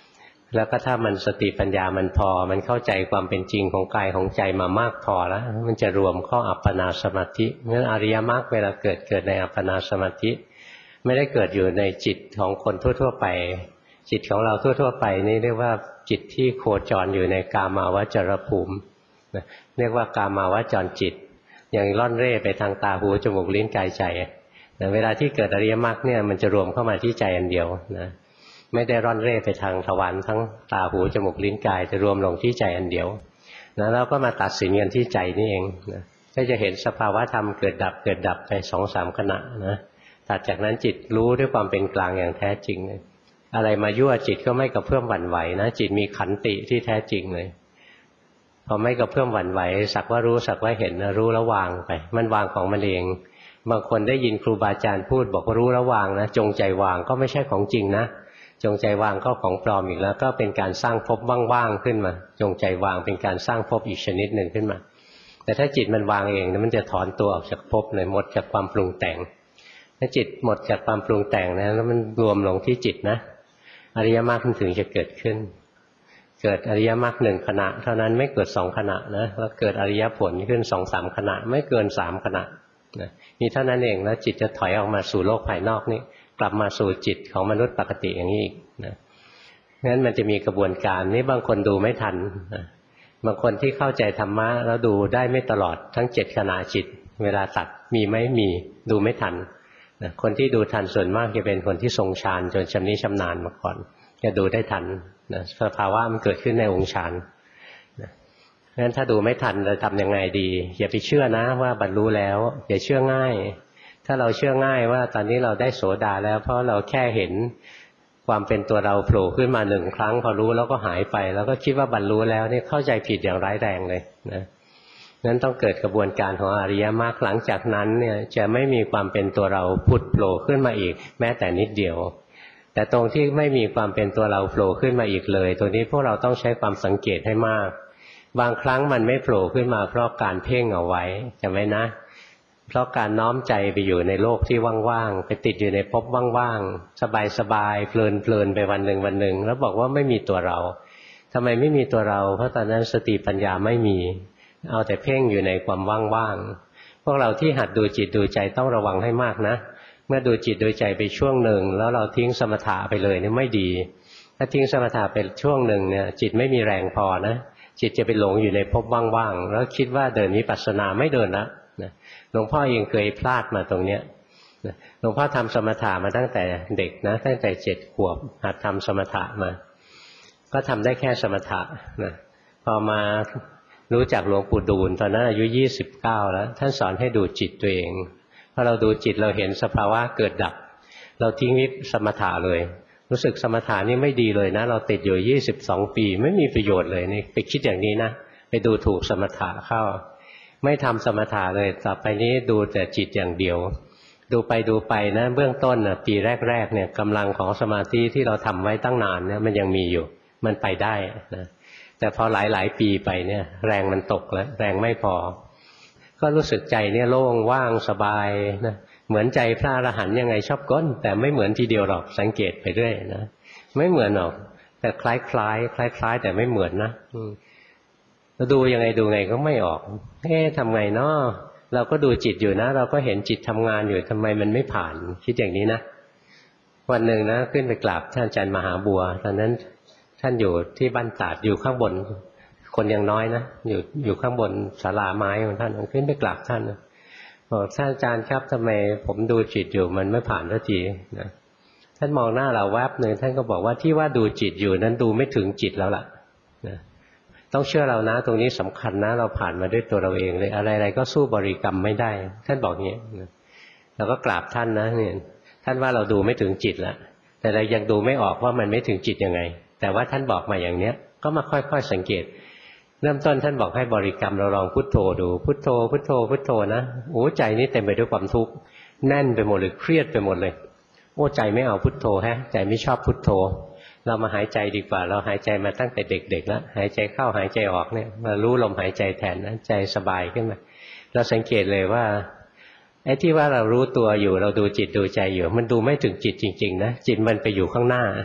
A: แล้วก็ถ้ามันสติปัญญามันพอมันเข้าใจความเป็นจริงของกายของใจมามากพอแล้วมันจะรวมเข้าอัปปนาสมาธิงั้นอริยมรรคเวลาเกิดในอัปปนาสมาธิไม่ได้เกิดอยู่ในจิตของคนทั่วๆไปจิตของเราทั่วๆไปนี่เรียกว่าจิตที่โคจรอยู่ในกามาวจรภูมิเรียกว่ากามาวจรจิตอย่างล่อนเร่ไปทางตาหูจมูกลิ้นกายใจเวลาที่เกิดอริยมรรคเนี่ยมันจะรวมเข้ามาที่ใจอันเดียวนะไม่ได้ร่อนเร่ไปทางทวารทั้งตาหูจมูกลิ้นกายจะรวมลงที่ใจอันเดียวนะแล้วก็มาตัดสินกันที่ใจนี่เองนะก็จะเห็นสภาวะธรรมเกิดดับไป 2-3 ขณะนะตัดจากนั้นจิตรู้ด้วยความเป็นกลางอย่างแท้จริงเลยอะไรมายั่วจิตก็ไม่กระเพื่อมหวั่นไหวนะจิตมีขันติที่แท้จริงเลยพอไม่กระเพื่อมหวั่นไหวสักว่ารู้สักว่าเห็นนะรู้แล้ววางไปมันวางของมันเองบางคนได้ยินครูบาอาจารย์พูดบอกว่ารู้แล้ววางนะจงใจวางก็ไม่ใช่ของจริงนะจงใจวางก็ของปลอมอีกแล้วก็เป็นการสร้างภพว่างๆขึ้นมาจงใจวางเป็นการสร้างภพอีกชนิดหนึ่งขึ้นมาแต่ถ้าจิตมันวางเองมันจะถอนตัวออกจากภพเลยหมดจากความปรุงแต่งถ้าจิตหมดจากความปรุงแต่งนะแล้วมันรวมลงที่จิตนะอริยมรรคถึงจะเกิดขึ้นเกิดอริยมรรค1 ขณะเท่านั้นไม่เกิด2 ขณะนะแล้วเกิดอริยผลขึ้น 2-3 ขณะไม่เกิน3 ขณะนะนี่เท่านั้นเองแล้วจิตจะถอยออกมาสู่โลกภายนอกนี่กลับมาสู่จิตของมนุษย์ปกติอย่างนี้อีกนะงั้นมันจะมีกระบวนการนี้บางคนดูไม่ทันนะบางคนที่เข้าใจธรรมะแล้วดูได้ไม่ตลอดทั้ง7 ขณะจิตเวลาตัดมีไหมมีดูไม่ทันนะคนที่ดูทันส่วนมากจะเป็นคนที่ทรงฌานจนชำนิชำนาญมาก่อนจะดูได้ทันนะสภาวะมันเกิดขึ้นในองค์ฌานนะงั้นถ้าดูไม่ทันจะทำยังไงดีอย่าไปเชื่อนะว่าบรรลุแล้วอย่าเชื่อง่ายถ้าเราเชื่อง่ายว่าตอนนี้เราได้โสดาแล้วเพราะเราแค่เห็นความเป็นตัวเราโผล่ขึ้นมา1 ครั้งพอรู้แล้วก็หายไปแล้วก็คิดว่าบรรลุแล้วนี่เข้าใจผิดอย่างร้ายแรงเลยนะงั้นต้องเกิดกระบวนการของอริยมรรคหลังจากนั้นเนี่ยจะไม่มีความเป็นตัวเราผุดโผล่ขึ้นมาอีกแม้แต่นิดเดียวแต่ตรงที่ไม่มีความเป็นตัวเราโผล่ขึ้นมาอีกเลยตรงนี้พวกเราต้องใช้ความสังเกตให้มากบางครั้งมันไม่โผล่ขึ้นมาเพราะการเพ่งเอาไว้จำไว้นะเพราะการน้อมใจไปอยู่ในโลกที่ว่างๆไปติดอยู่ในภพว่างๆสบายๆเพลินๆไปวันหนึ่งแล้วบอกว่าไม่มีตัวเราทำไมไม่มีตัวเราเพราะตอนนั้นสติปัญญาไม่มีเอาแต่เพ่งอยู่ในความว่างๆพวกเราที่หัดดูจิตดูใจต้องระวังให้มากนะเมื่อดูจิตดูใจไปช่วงหนึ่งแล้วเราทิ้งสมถะไปเลยนี่ไม่ดีถ้าทิ้งสมถะไปช่วงหนึ่งเนี่ยจิตไม่มีแรงพอนะจิตจะไปหลงอยู่ในภพว่างๆแล้วคิดว่าเดินวิปัสสนาไม่เดินละหลวงพ่อเองเคยพลาดมาตรงเนี้ยหลวงพ่อทำสมถะมาตั้งแต่เด็กนะตั้งแต่7 ขวบหัดทำสมถะมาก็ทำได้แค่สมถะนะพอมารู้จักหลวงปู่ดูลตอนนั้นอายุ29แล้วท่านสอนให้ดูจิตตัวเองพอเราดูจิตเราเห็นสภาวะเกิดดับเราทิ้งวิปัสสนาเลยรู้สึกสมถะนี่ไม่ดีเลยนะเราติดอยู่22 ปีไม่มีประโยชน์เลยนี่ไปคิดอย่างนี้นะไปดูถูกสมถะเข้าไม่ทำสมถะเลยต่อไปนี้ดูแต่จิตอย่างเดียวดูไปนะเบื้องต้นนะปีแรกเนี่ยกำลังของสมาธิที่เราทำไว้ตั้งนานเนี่ยมันยังมีอยู่มันไปได้นะแต่พอหลายปีไปเนี่ยแรงมันตกแล้วแรงไม่พอก็รู้สึกใจเนี่ยโล่งว่างสบายนะเหมือนใจพระอรหันต์ยังไงชอบก้นแต่ไม่เหมือนทีเดียวหรอกสังเกตไปเรื่อยนะไม่เหมือนหรอกแต่คล้ายแต่ไม่เหมือนนะเราดูยังไงก็ไม่ออกทำไงเนาะเราก็ดูจิตอยู่นะเราก็เห็นจิตทำงานอยู่ทำไมมันไม่ผ่านคิดอย่างนี้นะวันหนึ่งนะขึ้นไปกราบท่านอาจารย์มหาบัวตอนนั้นท่านอยู่ที่บ้านตาดอยู่ข้างบนคนยังน้อยนะอยู่ข้างบนศาลาไม้ของท่านขึ้นไปกราบท่านบอกท่านอาจารย์ครับทำไมผมดูจิตอยู่มันไม่ผ่านสักทีนะท่านมองหน้าเราแวบหนึ่งท่านก็บอกว่าที่ว่าดูจิตอยู่นั้นดูไม่ถึงจิตแล้วล่ะนะต้องเชื่อเรานะตรงนี้สำคัญนะเราผ่านมาด้วยตัวเราเองเลยอะไรๆก็สู้บริกรรมไม่ได้ท่านบอกอย่างนี้เราก็กราบท่านนะเนี่ยท่านว่าเราดูไม่ถึงจิตแล้วแต่เรายังดูไม่ออกว่ามันไม่ถึงจิตยังไงแต่ว่าท่านบอกมาอย่างเนี้ยก็มาค่อยๆสังเกตเริ่มต้นท่านบอกให้บริกรรมเราลองพุทโธดูพุทโธพุทโธพุทโธนะโอ้ใจนี่เต็มไปด้วยความทุกข์แน่นไปหมดเลยเครียดไปหมดเลยโอ้ใจไม่เอาพุทโธฮะใจไม่ชอบพุทโธเรามาหายใจดีกว่าเราหายใจมาตั้งแต่เด็กๆแล้วหายใจเข้าหายใจออกเนี่ยมารู้ลมหายใจแทนนะใจสบายขึ้นมาเราสังเกตเลยว่าไอ้ที่ว่าเรารู้ตัวอยู่เราดูจิตดูใจอยู่มันดูไม่ถึงจิตจริงๆนะจิตมันไปอยู่ข้างหน้า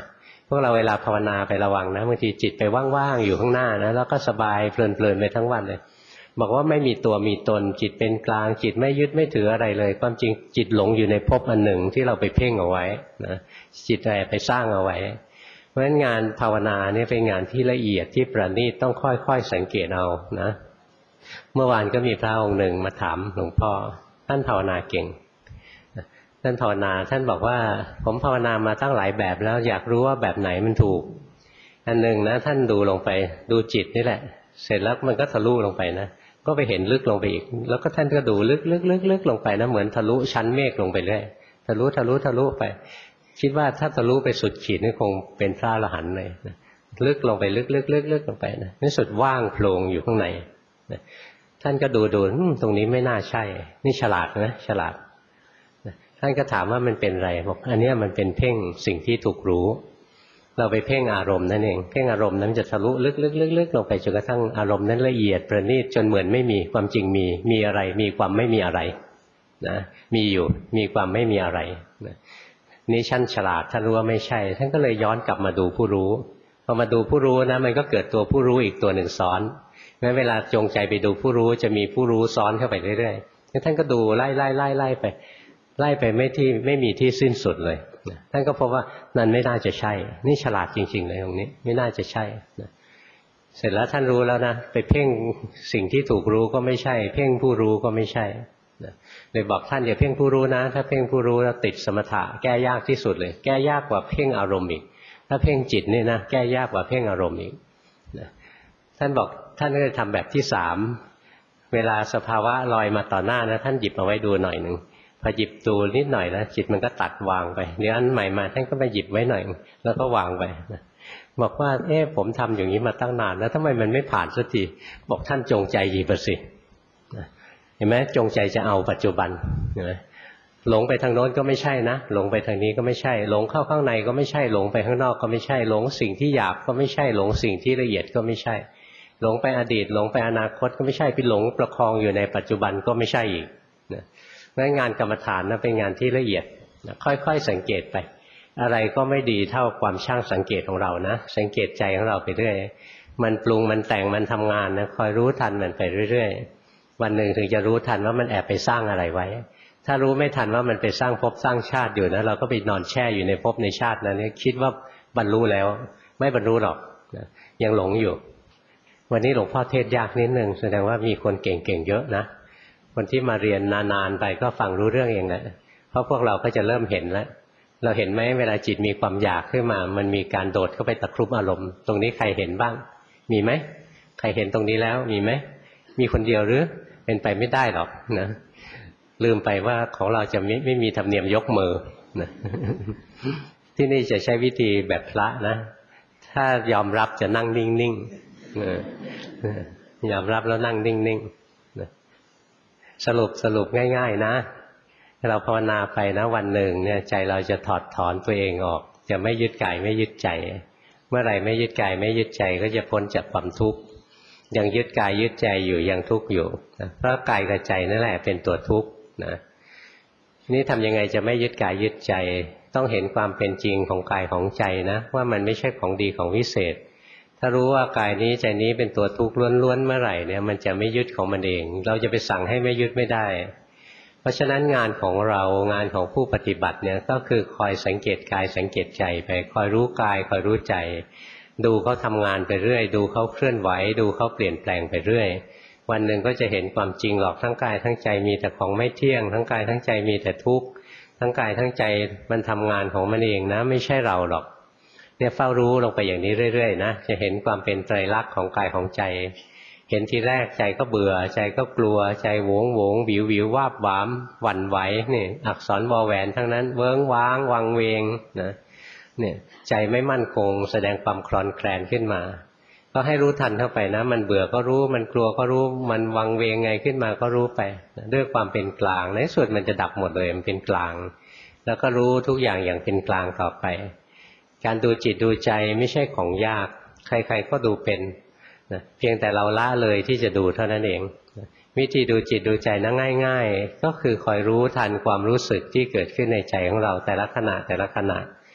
A: พวกเราเวลาภาวนาไประวังนะบางทีจิตไปว่างๆอยู่ข้างหน้านะแล้วก็สบายเพลินๆไปทั้งวันเลยบอกว่าไม่มีตัวมีตนจิตเป็นกลางจิตไม่ยึดไม่ถืออะไรเลยความจริงจิตหลงอยู่ในภพอันหนึ่งที่เราไปเพ่งเอาไว้นะจิตอะไรไปสร้างเอาไว้เพราะฉะนั้นงานภาวนาเนี่ยเป็นงานที่ละเอียดที่ประณีตต้องค่อยๆสังเกตเอานะเมื่อวานก็มีพระองค์หนึ่งมาถามหลวงพ่อท่านภาวนาเก่งท่านภาวนาท่านบอกว่าผมภาวนามาตั้งหลายแบบแล้วอยากรู้ว่าแบบไหนมันถูกอันหนึ่งนะท่านดูลงไปดูจิตนี่แหละเสร็จแล้วมันก็ทะลุลงไปนะก็ไปเห็นลึกลงไปอีกแล้วก็ท่านก็ดูลึกลงไปนะเหมือนทะลุชั้นเมฆลงไปเรื่อยทะลุไปคิดว่าถ้าทะลุไปสุดขีดนี่คงเป็นพระอรหันต์เลยนะลึกลงไปลึกลงไปนะในสุดว่างโพลงอยู่ข้างในนะท่านก็ดูตรงนี้ไม่น่าใช่นี่ฉลาดนะฉลาดท่านก็ถามว่ามันเป็นอะไรบอกอันนี้มันเป็นเพ่งสิ่งที่ถูกรู้เราไปเพ่งอารมณ์นั่นเองเพ่งอารมณ์นั้นจะทะลุลึกลงไปจนกระทั่งอารมณ์นั้นละเอียดประณีตจนเหมือนไม่มีความจริงมีอะไรมีความไม่มีอะไรนะมีอยู่มีความไม่มีอะไรนะนี่ชั้นฉลาดท่านรู้ว่าไม่ใช่ท่านก็เลยย้อนกลับมาดูผู้รู้พอมาดูผู้รู้นะมันก็เกิดตัวผู้รู้อีกตัวหนึ่งซ้อนงั้นเวลาจงใจไปดูผู้รู้จะมีผู้รู้ซ้อนเข้าไปเรื่อยๆแล้วท่านก็ดูไล่ไปไม่มีที่สิ้นสุดเลยท่านก็พบว่านั่นไม่น่าจะใช่นี่ฉลาดจริงๆเลยตรงนี้ไม่น่าจะใช่เสร็จแล้วท่านรู้แล้วนะไปเพ่งสิ่งที่ถูกรู้ก็ไม่ใช่เพ่งผู้รู้ก็ไม่ใช่เลยบอกท่านอย่าเพ่งผู้รู้นะถ้าเพ่งผู้รู้แล้วติดสมถะแก้ยากที่สุดเลยแก้ยากกว่าเพ่งอารมณ์อีกถ้าเพ่งจิตนี่นะแก้ยากกว่าเพ่งอารมณ์อีกท่านบอกท่านก็เลยทำแบบที่สามเวลาสภาวะลอยมาต่อหน้านะท่านหยิบมาไว้ดูหน่อยหนึ่งพอหยิบดูนิดหน่อยนะจิตมันก็ตัดวางไปเดี๋ยวอันใหม่มาท่านก็ไปหยิบไว้หน่อยแล้วก็วางไปบอกว่าผมทำอย่างนี้มาตั้งนานแล้วทำไมมันไม่ผ่านสักทีบอกท่านจงใจหยิบสิเห็นไหมจงใจจะเอาปัจจุบันเห็นไหมหลงไปทางโน้นก็ไม่ใช่นะหลงไปทางนี้ก็ไม่ใช่หลงเข้าข้างในก็ไม่ใช่หลงไปข้างนอกก็ไม่ใช่หลงสิ่งที่หยาบก็ไม่ใช่หลงสิ่งที่ละเอียดก็ไม่ใช่หลงไปอดีตหลงไปอนาคตก็ไม่ใช่ไปหลงประคองอยู่ในปัจจุบันก็ไม่ใช่อีกงั้นงานกรรมฐานนะเป็นงานที่ละเอียดค่อยๆสังเกตไปอะไรก็ไม่ดีเท่าความช่างสังเกตของเรานะสังเกตใจของเราไปเรื่อยมันปรุงมันแต่งมันทำงานนะคอยรู้ทันมันไปเรื่อยๆวันหนึ่งถึงจะรู้ทันว่ามันแอบไปสร้างอะไรไว้ถ้ารู้ไม่ทันว่ามันไปสร้างภพสร้างชาติอยู่นะเราก็ไปนอนแช่อยู่ในภพในชาตินั้นคิดว่าบรรลุแล้วไม่บรรลุหรอกยังหลงอยู่วันนี้หลวงพ่อเทศยากนิดนึงแสดงว่ามีคนเก่งๆเยอะนะคนที่มาเรียนนานๆไปก็ฟังรู้เรื่องเองแหละเพราะพวกเราก็จะเริ่มเห็นแล้วเราเห็นไหมเวลาจิตมีความอยากขึ้นมามันมีการโดดเข้าไปตะครุบอารมณ์ตรงนี้ใครเห็นบ้างมีไหมใครเห็นตรงนี้แล้วมีไหมมีคนเดียวหรือเป็นไปไม่ได้หรอกนะลืมไปว่าของเราจะไม่มีธรรมเนียมยกมือนะที่นี่จะใช้วิธีแบบพระนะถ้ายอมรับจะนั่งนิ่งๆยอมรับแล้วนั่งนิ่งๆสรุปง่ายๆนะเราภาวนาไปนะวันหนึ่งเนี่ยใจเราจะถอดถอนตัวเองออกจะไม่ยึดกายไม่ยึดใจเมื่อไหร่ไม่ยึดกายไม่ยึดใจก็จะพ้นจากความทุกข์ยังยึดกายยึดใจอยู่ยังทุกข์อยู่เพราะกายกับใจนั่นแหละเป็นตัวทุกข์นะนี่ทำยังไงจะไม่ยึดกายยึดใจต้องเห็นความเป็นจริงของกายของใจนะว่ามันไม่ใช่ของดีของวิเศษถ้ารู้ว่ากายนี้ใจนี้เป็นตัวทุกข์ล้วนๆเมื่อไหร่เนี่ยมันจะไม่ยึดของมันเองเราจะไปสั่งให้ไม่ยึดไม่ได้เพราะฉะนั้นงานของเรางานของผู้ปฏิบัติเนี่ยก็คือคอยสังเกตกายสังเกตใจไปคอยรู้กายคอยรู้ใจดูเขาทำงานไปเรื่อยดูเขาเคลื่อนไหวดูเขาเปลี่ยนแปลงไปเรื่อยวันหนึ่งก็จะเห็นความจริงหรอกทั้งกายทั้งใจมีแต่ของไม่เที่ยงทั้งกายทั้งใจมีแต่ทุกข์ทั้งกายทั้งใจมันทำงานของมันเองนะไม่ใช่เราหรอกเนี่ยเฝ้ารู้ลงไปอย่างนี้เรื่อยๆนะจะเห็นความเป็นไตรลักษณ์ของกายของใจเห็นทีแรกใจก็เบื่อใจก็กลัวใจโหงวิววาบหวามหวั่นไหวนี่อักษรวอแหวนทั้งนั้นเวิ้งว้างวังเวงนะเนี่ยใจไม่มั่นคงแสดงความคลอนแคลนขึ้นมาก็ให้รู้ทันเข้าไปนะมันเบื่อก็รู้มันกลัวก็รู้มันวังเวงไงขึ้นมาก็รู้ไปด้วยความเป็นกลางในสุดมันจะดับหมดเลยมันเป็นกลางแล้วก็รู้ทุกอย่างอย่างเป็นกลางต่อไปการดูจิตดูใจไม่ใช่ของยากใครๆก็ดูเป็นเพียงแต่เราละเลยที่จะดูเท่านั้นเองวิธีดูจิตดูใจนะง่ายๆก็คือคอยรู้ทันความรู้สึกที่เกิดขึ้นในใจของเราแต่ละขณะ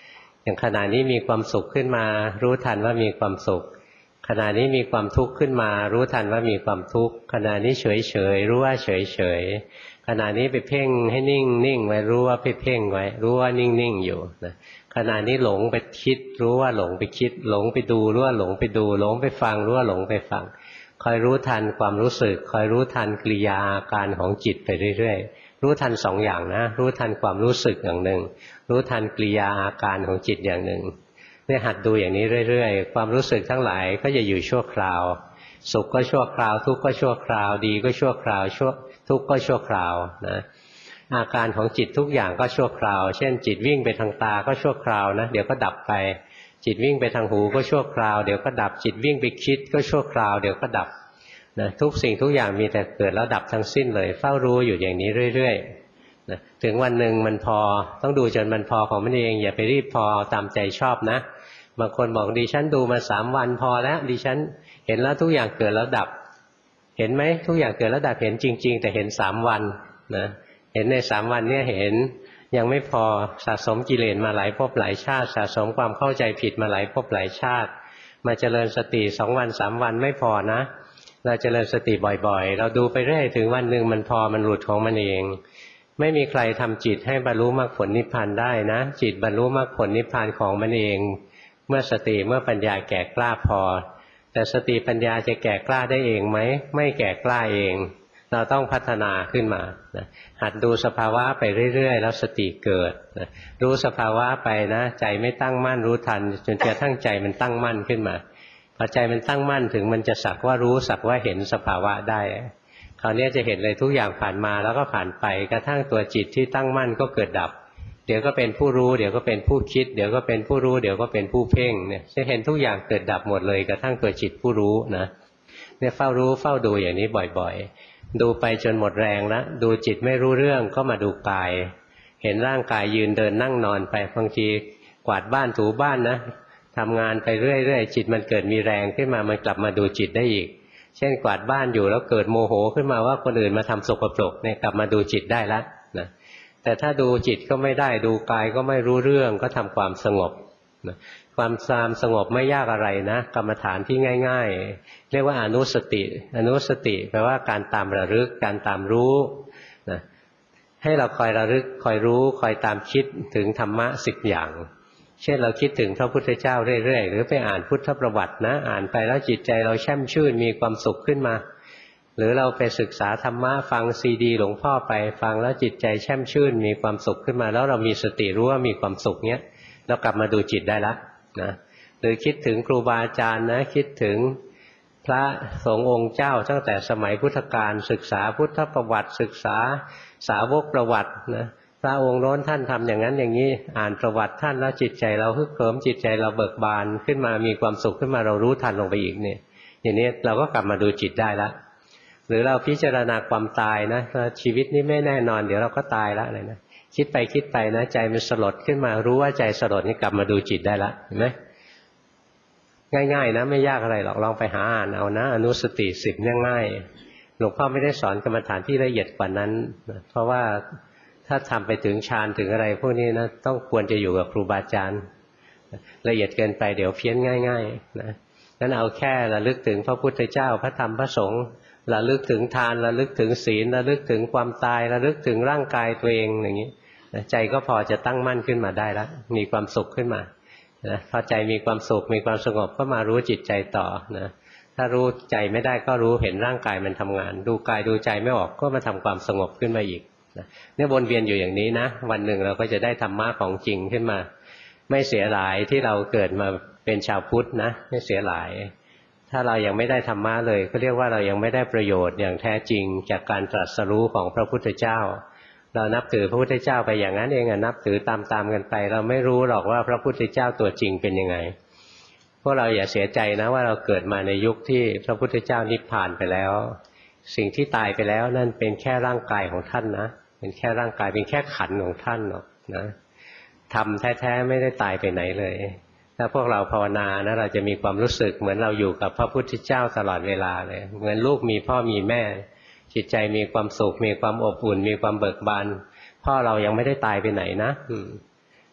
A: อย่างขณะนี้มีความสุขขึ้นมารู้ทันว่ามีความสุขขณะนี้มีความทุกข์ขึ้นมารู้ทันว่ามีความทุกข์ขณะนี้เฉยเฉยรู้ว่าเฉยเฉยขณะนี้ไปเพ่งให้นิ่งนิ่งไว้รู้ว่าไปเพ่งไว้รู้ว่านิ่งนิ่งอยู่นะขณะนี้หลงไปคิดรู้ว่าหลงไปคิดหลงไปดูรู้ว่าหลงไปดูหลงไปฟังรู้ว่าหลงไปฟังคอยรู้ทันความรู้สึกคอยรู้ทันกิริยาอาการของจิตไปเรื่อยๆรู้ทันสองอย่างนะรู้ทันความรู้สึกอย่างหนึ่งรู้ทันกิริยาอาการของจิตอย่างหนึ่งเนี่ยหัดดูอย่างนี้เรื่อยๆความรู้สึกทั้งหลายก็จะอยู่ชั่วคราวสุขก็ชั่วคราวทุกข์ก็ชั่วคราวดีก็ชั่วคราวทุกข์ก็ชั่วคราวนะอาการของจิตทุกอย่างก็ชั่วคราวเช่นจิตวิ่งไปทางตาก็ชั่วคราวนะเดี๋ยวก็ดับไปจิตวิ่งไปทางหูก็ชั่วคราวเดี๋ยวก็ดับจิตวิ่งไปคิดก็ชั่วคราวเดี๋ยวก็ดับนะทุกสิ่งทุกอย่างมีแต่เกิดแล้วดับทั้งสิ้นเลยเฝ้ารู้อยู่อย่างนี้เรื่อยๆนะถึงวันหนึ่งมันพอต้องดูจนมันพอของมันเองอย่าไปรีบพอตามใจชอบนะบางคนบอกดิฉันดูมา3 วันพอแล้วดิฉันเห็นแล้วทุกอย่างเกิดแล้วดับเห็นไหมทุกอย่างเกิดแล้วดับเห็นจริงๆแต่เห็น3 วันนะเห็นใน3 วันเนี่ยเห็นยังไม่พอสะสมกิเลสมาหลายภพหลายชาติสะสมความเข้าใจผิดมาหลายภพหลายชาติมาเจริญสติ2 วัน3 วันไม่พอนะเราเจริญสติบ่อยๆเราดูไปเรื่อยถึงวันหนึ่งมันพอมันหลุดของมันเองไม่มีใครทำจิตให้บรรลุมรรคผลนิพพานได้นะจิตบรรลุมรรคผลนิพพานของมันเองเมื่อสติเมื่อปัญญาแก่กล้าพอแต่สติปัญญาจะแก่กล้าได้เองไหมไม่แก่กล้าเองเราต้องพัฒนาขึ้นมานะหัดดูสภาวะไปเรื่อยๆแล้วสติเกิดนะรู้สภาวะไปนะใจไม่ตั้งมั่นรู้ทันจนกระทั่งใจมันตั้งมั่นขึ้นมาพอใจมันตั้งมั่นถึงมันจะสักว่ารู้สักว่าเห็นสภาวะได้คราวนี้จะเห็นเลยทุกอย่างผ่านมาแล้วก็ผ่านไปกระทั่งตัวจิตที่ตั้งมั่นก็เกิดดับเดี๋ยวก็เป็นผู้รู้เดี๋ยวก็เป็นผู้คิดเดี๋ยวก็เป็นผู้รู้เดี๋ยวก็เป็นผู้เพ่งเนี่ยจะเห็นทุกอย่างเกิดดับหมดเลยกระทั่งตัวจิตผู้รู้นะเนี่ยเฝ้ารู้เฝ้าดูอย่างนี้บ่อยๆดูไปจนหมดแรงแล้วดูจิตไม่รู้เรื่องก็มาดูกายเห็นร่างกายยืนเดินนั่งนอนไปบางทีกวาดบ้านถูบ้านนะทำงานไปเรื่อยๆจิตมันเกิดมีแรงขึ้นมามันกลับมาดูจิตได้อีกเช่นกวาดบ้านอยู่แล้วเกิดโมโหขึ้นมาว่าคนอื่นมาทำสกปรกเนี่ยกลับมาดูจิตได้แล้วนะแต่ถ้าดูจิตก็ไม่ได้ดูกายก็ไม่รู้เรื่องก็ทำความสงบนะความสงบไม่ยากอะไรนะกรรมฐานที่ง่ายๆเรียกว่าอนุสติอนุสติแปลว่าการตามระลึกการตามรู้นะให้เราคอยระลึกคอยรู้คอยตามคิดถึงธรรมะ10 อย่างเช่นเราคิดถึงพระพุทธเจ้าเรื่อยๆหรือไปอ่านพุทธประวัตินะอ่านไปแล้วจิตใจเราแช่มชื่นมีความสุขขึ้นมาหรือเราไปศึกษาธรรมะฟังซีดีหลวงพ่อไปฟังแล้วจิตใจแช่มชื่นมีความสุขขึ้นมาแล้วเรามีสติรู้ว่ามีความสุขเนี้ยเรากลับมาดูจิตได้ละนะหรือคิดถึงครูบาอาจารย์นะคิดถึงพระสงฆ์องค์เจ้าตั้งแต่สมัยพุทธกาลศึกษาพุทธประวัติศึกษาสาวกประวัตินะพระองค์โน้นท่านทำอย่างนั้นอย่างนี้อ่านประวัติท่านแล้วจิตใจเราฮึกเหิมจิตใจเราเบิกบานขึ้นมามีความสุขขึ้นมาเรารู้ทันลงไปอีกเนี่ยอย่างนี้เราก็กลับมาดูจิตได้ละหรือเราพิจารณาความตายนะชีวิตนี้ไม่แน่นอนเดี๋ยวเราก็ตายแล้วอะไรนะคิดไปนะใจมันสลดขึ้นมารู้ว่าใจสลดนี่กลับมาดูจิตได้ละเห็นไหมง่ายๆนะไม่ยากอะไรหรอกลองไปหาอ่านเอานะอนุสติ10เนี่ยง่ายหลวงพ่อไม่ได้สอนกรรมฐานที่ละเอียดกว่านั้นเพราะว่าถ้าทำไปถึงฌานถึงอะไรพวกนี้นะต้องควรจะอยู่กับครูบาอาจารย์ละเอียดเกินไปเดี๋ยวเพี้ยนง่ายๆนะงั้นเอาแค่ระลึกถึงพระพุทธเจ้าพระธรรมพระสงฆ์ระลึกถึงทานระลึกถึงศีลระลึกถึงความตายระลึกถึงร่างกายตัวเองอย่างนี้ใจก็พอจะตั้งมั่นขึ้นมาได้แล้วมีความสุขขึ้นมาพอใจมีความสุขมีความสงบก็มารู้จิตใจต่อนะถ้ารู้ใจไม่ได้ก็รู้เห็นร่างกายมันทำงานดูกายดูใจไม่ออกก็มาทำความสงบขึ้นมาอีกเนี่ยวนเวียนอยู่อย่างนี้นะวันหนึ่งเราก็จะได้ธรรมะของจริงขึ้นมาไม่เสียหลายที่เราเกิดมาเป็นชาวพุทธนะไม่เสียหลายถ้าเรายังไม่ได้ธรรมะเลยก็เรียกว่าเรายังไม่ได้ประโยชน์อย่างแท้จริงจากการตรัสรู้ของพระพุทธเจ้าเรานับถือพระพุทธเจ้าไปอย่างนั้นเองนับถือตามกันไปเราไม่รู้หรอกว่าพระพุทธเจ้าตัวจริงเป็นยังไงพวกเราอย่าเสียใจนะว่าเราเกิดมาในยุคที่พระพุทธเจ้านิพพานไปแล้วสิ่งที่ตายไปแล้วนั่นเป็นแค่ร่างกายของท่านนะเป็นแค่ร่างกายเป็นแค่ขันธ์ของท่านหรอกนะธรรมแท้ๆไม่ได้ตายไปไหนเลยถ้าพวกเราภาวนานะเราจะมีความรู้สึกเหมือนเราอยู่กับพระพุทธเจ้าตลอดเวลาเลยเหมือนลูกมีพ่อมีแม่จิตใจมีความสุขมีความอบอุ่นมีความเบิกบานพ่อเรายังไม่ได้ตายไปไหนนะ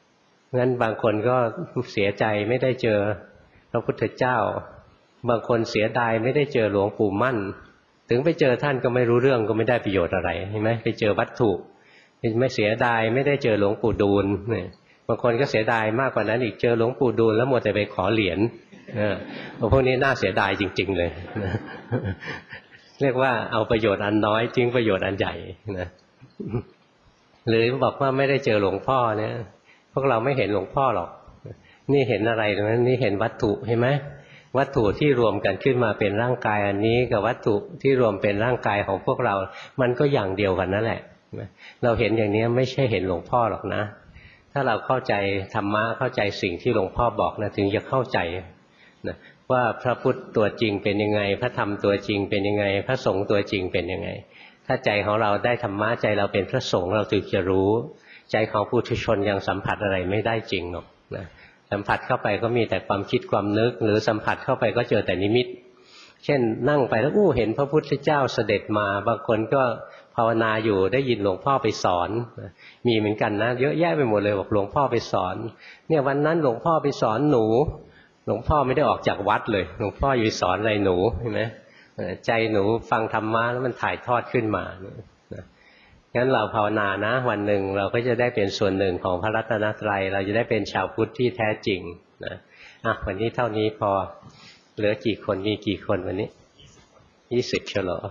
A: งั้นบางคนก็เสียใจไม่ได้เจอพระพุทธเจ้าบางคนเสียดายไม่ได้เจอหลวงปู่มั่นถึงไปเจอท่านก็ไม่รู้เรื่องก็ไม่ได้ประโยชน์อะไรเห็นไหมไปเจอวัตถุไม่เสียดายไม่ได้เจอหลวงปู่ดูลเนี่ยบางคนก็เสียดายมากกว่านั้นอีกเจอหลวงปู่ดูลแล้วมัวแต่ไปขอเหรียญพวกนี้น่าเสียดายจริงๆเลยเรียกว่าเอาประโยชน์อันน้อยทิ้งประโยชน์อันใหญ่นะหรือบอกว่าไม่ได้เจอหลวงพ่อเนี่ยพวกเราไม่เห็นหลวงพ่อหรอกนี่เห็นอะไรตรงนั้นนี่เห็นวัตถุเห็นไหมวัตถุที่รวมกันขึ้นมาเป็นร่างกายอันนี้กับวัตถุที่รวมเป็นร่างกายของพวกเรามันก็อย่างเดียวกันนั่นแหละเราเห็นอย่างนี้ไม่ใช่เห็นหลวงพ่อหรอกนะถ้าเราเข้าใจธรรมะเข้าใจสิ่งที่หลวงพ่อบอกนะถึงจะเข้าใจนะว่าพระพุทธตัวจริงเป็นยังไงพระธรรมตัวจริงเป็นยังไงพระสงฆ์ตัวจริงเป็นยังไงถ้าใจของเราได้ธรรมะใจเราเป็นพระสงฆ์เราถึงจะรู้ใจของปุถุชนยังสัมผัสอะไรไม่ได้จริงหรอกนะสัมผัสเข้าไปก็มีแต่ความคิดความนึกหรือสัมผัสเข้าไปก็เจอแต่นิมิตเช่นนั่งไปแล้วเห็นพระพุทธเจ้าเสด็จมาบางคนก็ภาวนาอยู่ได้ยินหลวงพ่อไปสอนมีเหมือนกันนะเยอะแยะไปหมดเลยบอกหลวงพ่อไปสอนเนี่ยวันนั้นหลวงพ่อไปสอนหนูหลวงพ่อไม่ได้ออกจากวัดเลยหลวงพ่ออยู่สอนอะไรหนูเห็นไหมใจหนูฟังธรรมะแล้วมันถ่ายทอดขึ้นมางั้นเราภาวนานะวันหนึ่งเราก็จะได้เป็นส่วนหนึ่งของพระรัตนตรัยเราจะได้เป็นชาวพุทธที่แท้จริงนะวันนี้เท่านี้พอเหลือกี่คนมีกี่คนวันนี้20เฉลอ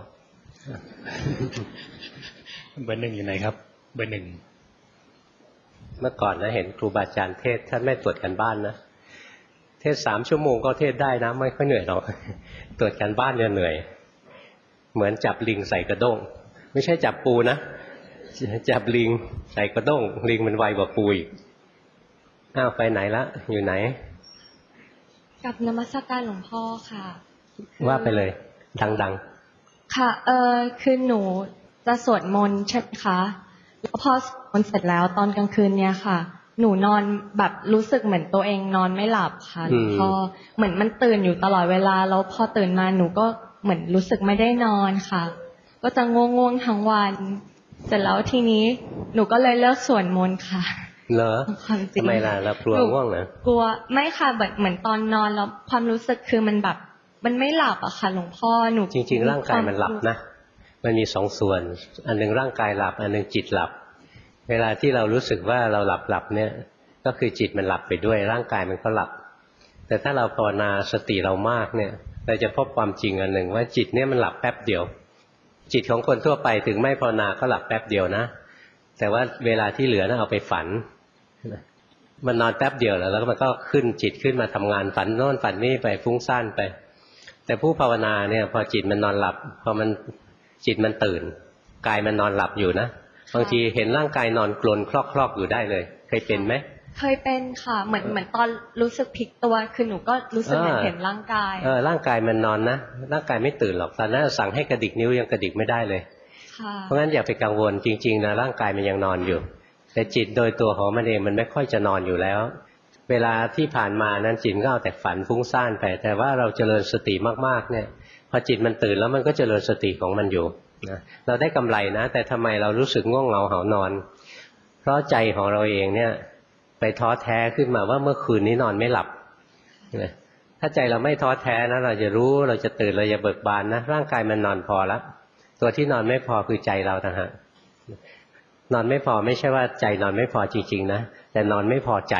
B: เบอร์หนึ่งอยู่ไหนครับเบอร์หนึ่ง
A: เมื่อก่อนนะเห็นครูบาอาจารย์เทศท่านไม่ตรวจกันบ้านนะเทศ3 ชั่วโมงก็เทศได้นะไม่ค่อยเหนื่อยหรอกตรวจกันบ้านเนี่ยเหนื่อยเหมือนจับลิงใส่กระด้งไม่ใช่จับปูนะจับลิงใส่กระด้งลิงมันไวกว่าปูอีกไปไหนละอยู่ไหน
C: กับนมัสการหลวงพ่อค่ะ
A: ว่าไปเลยดัง
C: ๆค่ะคือหนูจะสวดมนต์ใช่ไหมคะแล้วพอสวดมนต์เสร็จแล้วตอนกลางคืนเนี่ยค่ะหนูนอนแบบรู้สึกเหมือนตัวเองนอนไม่หลับค่ะหลวงพ่อเหมือนมันตื่นอยู่ตลอดเวลาแล้วพอตื่นมาหนูก็เหมือนรู้สึกไม่ได้นอนค่ะก็จะง่วงทั้งวันเสร็จแล้วทีนี้หนูก็เลยเลิกสวดมนต์ค่ะ
A: เหรอทำไมล่ะเรากลัวง่วงเหรอก
C: ลัวไม่ค่ะเหมือนตอนนอนแล้วความรู้สึกคือมันแบบมันไม่หลับอะค่ะหลวงพ่อหนู
A: จริงๆร่างกายมันหลับนะมันมี2 ส่วนอันนึงร่างกายหลับอันนึงจิตหลับเวลาที่เรารู้สึกว่าเราหลับเนี่ยก็คือจิตมันหลับไปด้วยร่างกายมันก็หลับแต่ถ้าเราภาวนาสติเรามากเนี่ยเราจะพบความจริงอันหนึ่งว่าจิตเนี่ยมันหลับแป๊บเดียวจิตของคนทั่วไปถึงไม่ภาวนาก็หลับแป๊บเดียวนะแต่ว่าเวลาที่เหลือเอาไปฝันมันนอนแป๊บเดียวแล้วมันก็ขึ้นจิตขึ้นมาทำงานฝันโน่นฝันนี่ไปฟุ้งซ่านไปแต่ผู้ภาวนาเนี่ยพอจิตมันนอนหลับพอมันจิตมันตื่นกายมันนอนหลับอยู่นะบางทีเห็นร่างกายนอนกลนคลอกๆอยู่ได้เลยเคยเป็นไหม
C: เคยเป็นค่ะเหมือนตอนรู้สึกพลิกตัวคือหนูก็รู้สึกเห็นร่างกาย
A: ร่างกายมันนอนนะร่างกายไม่ตื่นหรอกตอนนั้นสั่งให้กระดิกนิ้วยังกระดิกไม่ได้เลยเพราะงั้นอย่าไปกังวลจริงๆนะร่างกายมันยังนอนอยู่แต่จิตโดยตัวของมันเองมันไม่ค่อยจะนอนอยู่แล้วเวลาที่ผ่านมานั้นจิตก็เอาแต่ฝันฟุ้งซ่านไปแต่ว่าเราเจริญสติมากๆเนี่ยพอจิตมันตื่นแล้วมันก็เจริญสติของมันอยู่นะเราได้กำไรนะแต่ทำไมเรารู้สึกง่วงเหงาหานอนเพราะใจของเราเองเนี่ยไปท้อแท้ขึ้นมาว่าเมื่อคืนนี้นอนไม่หลับถ้าใจเราไม่ท้อแท้นะเราจะรู้เราจะตื่นเราจะเบิกบานนะร่างกายมันนอนพอแล้วตัวที่นอนไม่พอคือใจเราต่างหากนอนไม่พอไม่ใช่ว่าใจนอนไม่พอจริงๆนะแต่นอนไม่พอใจ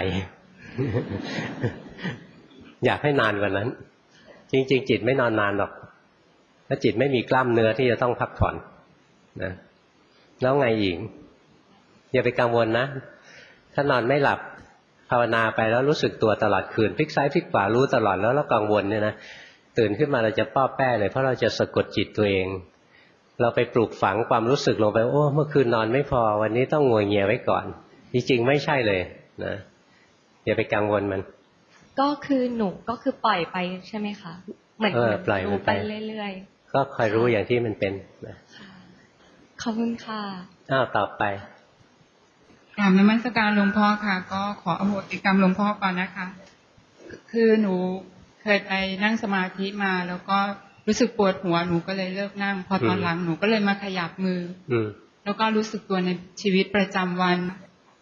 A: อยากให้นานกว่านั้นจริงๆจิตไม่นอนนานหรอกถ้าจิตไม่มีกล้ามเนื้อที่จะต้องพักผ่อนนะแล้วไงอีกอย่าไปกังวลนะถ้านอนไม่หลับภาวนาไปแล้วรู้สึกตัวตลอดคืนพลิกซ้ายพลิกขวารู้ตลอดแล้วกังวลเนี่ยนะตื่นขึ้นมาเราจะป้อแป้เลยเพราะเราจะสะกดจิตตัวเองเราไปปลูกฝังความรู้สึกลงไปเมื่อคืนนอนไม่พอวันนี้ต้องงัวเงียไว้ก่อนจริงๆไม่ใช่เลยนะอย่าไปกังวลมัน
C: ก็คือหนูก็คือปล่อยไปใช่ไหมคะเหมือน
A: ปล่อย
C: มันไปเรื่อย
A: ๆก็คอยรู้อย่างที่มันเป็นนะ
C: ขอบคุณค่ะ
A: ต่อไป
D: กราบนมัสการหลวงพ่อค่ะก็ขออโหสิกรรมหลวงพ่อก่อนนะคะคือหนูเคยไปนั่งสมาธิมาแล้วก็รู้สึกปวดหัวหนูก็เลยเลิกนั่งพอตอนหลังหนูก็เลยมาขยับมือแล้วก็รู้สึกตัวในชีวิตประจำวัน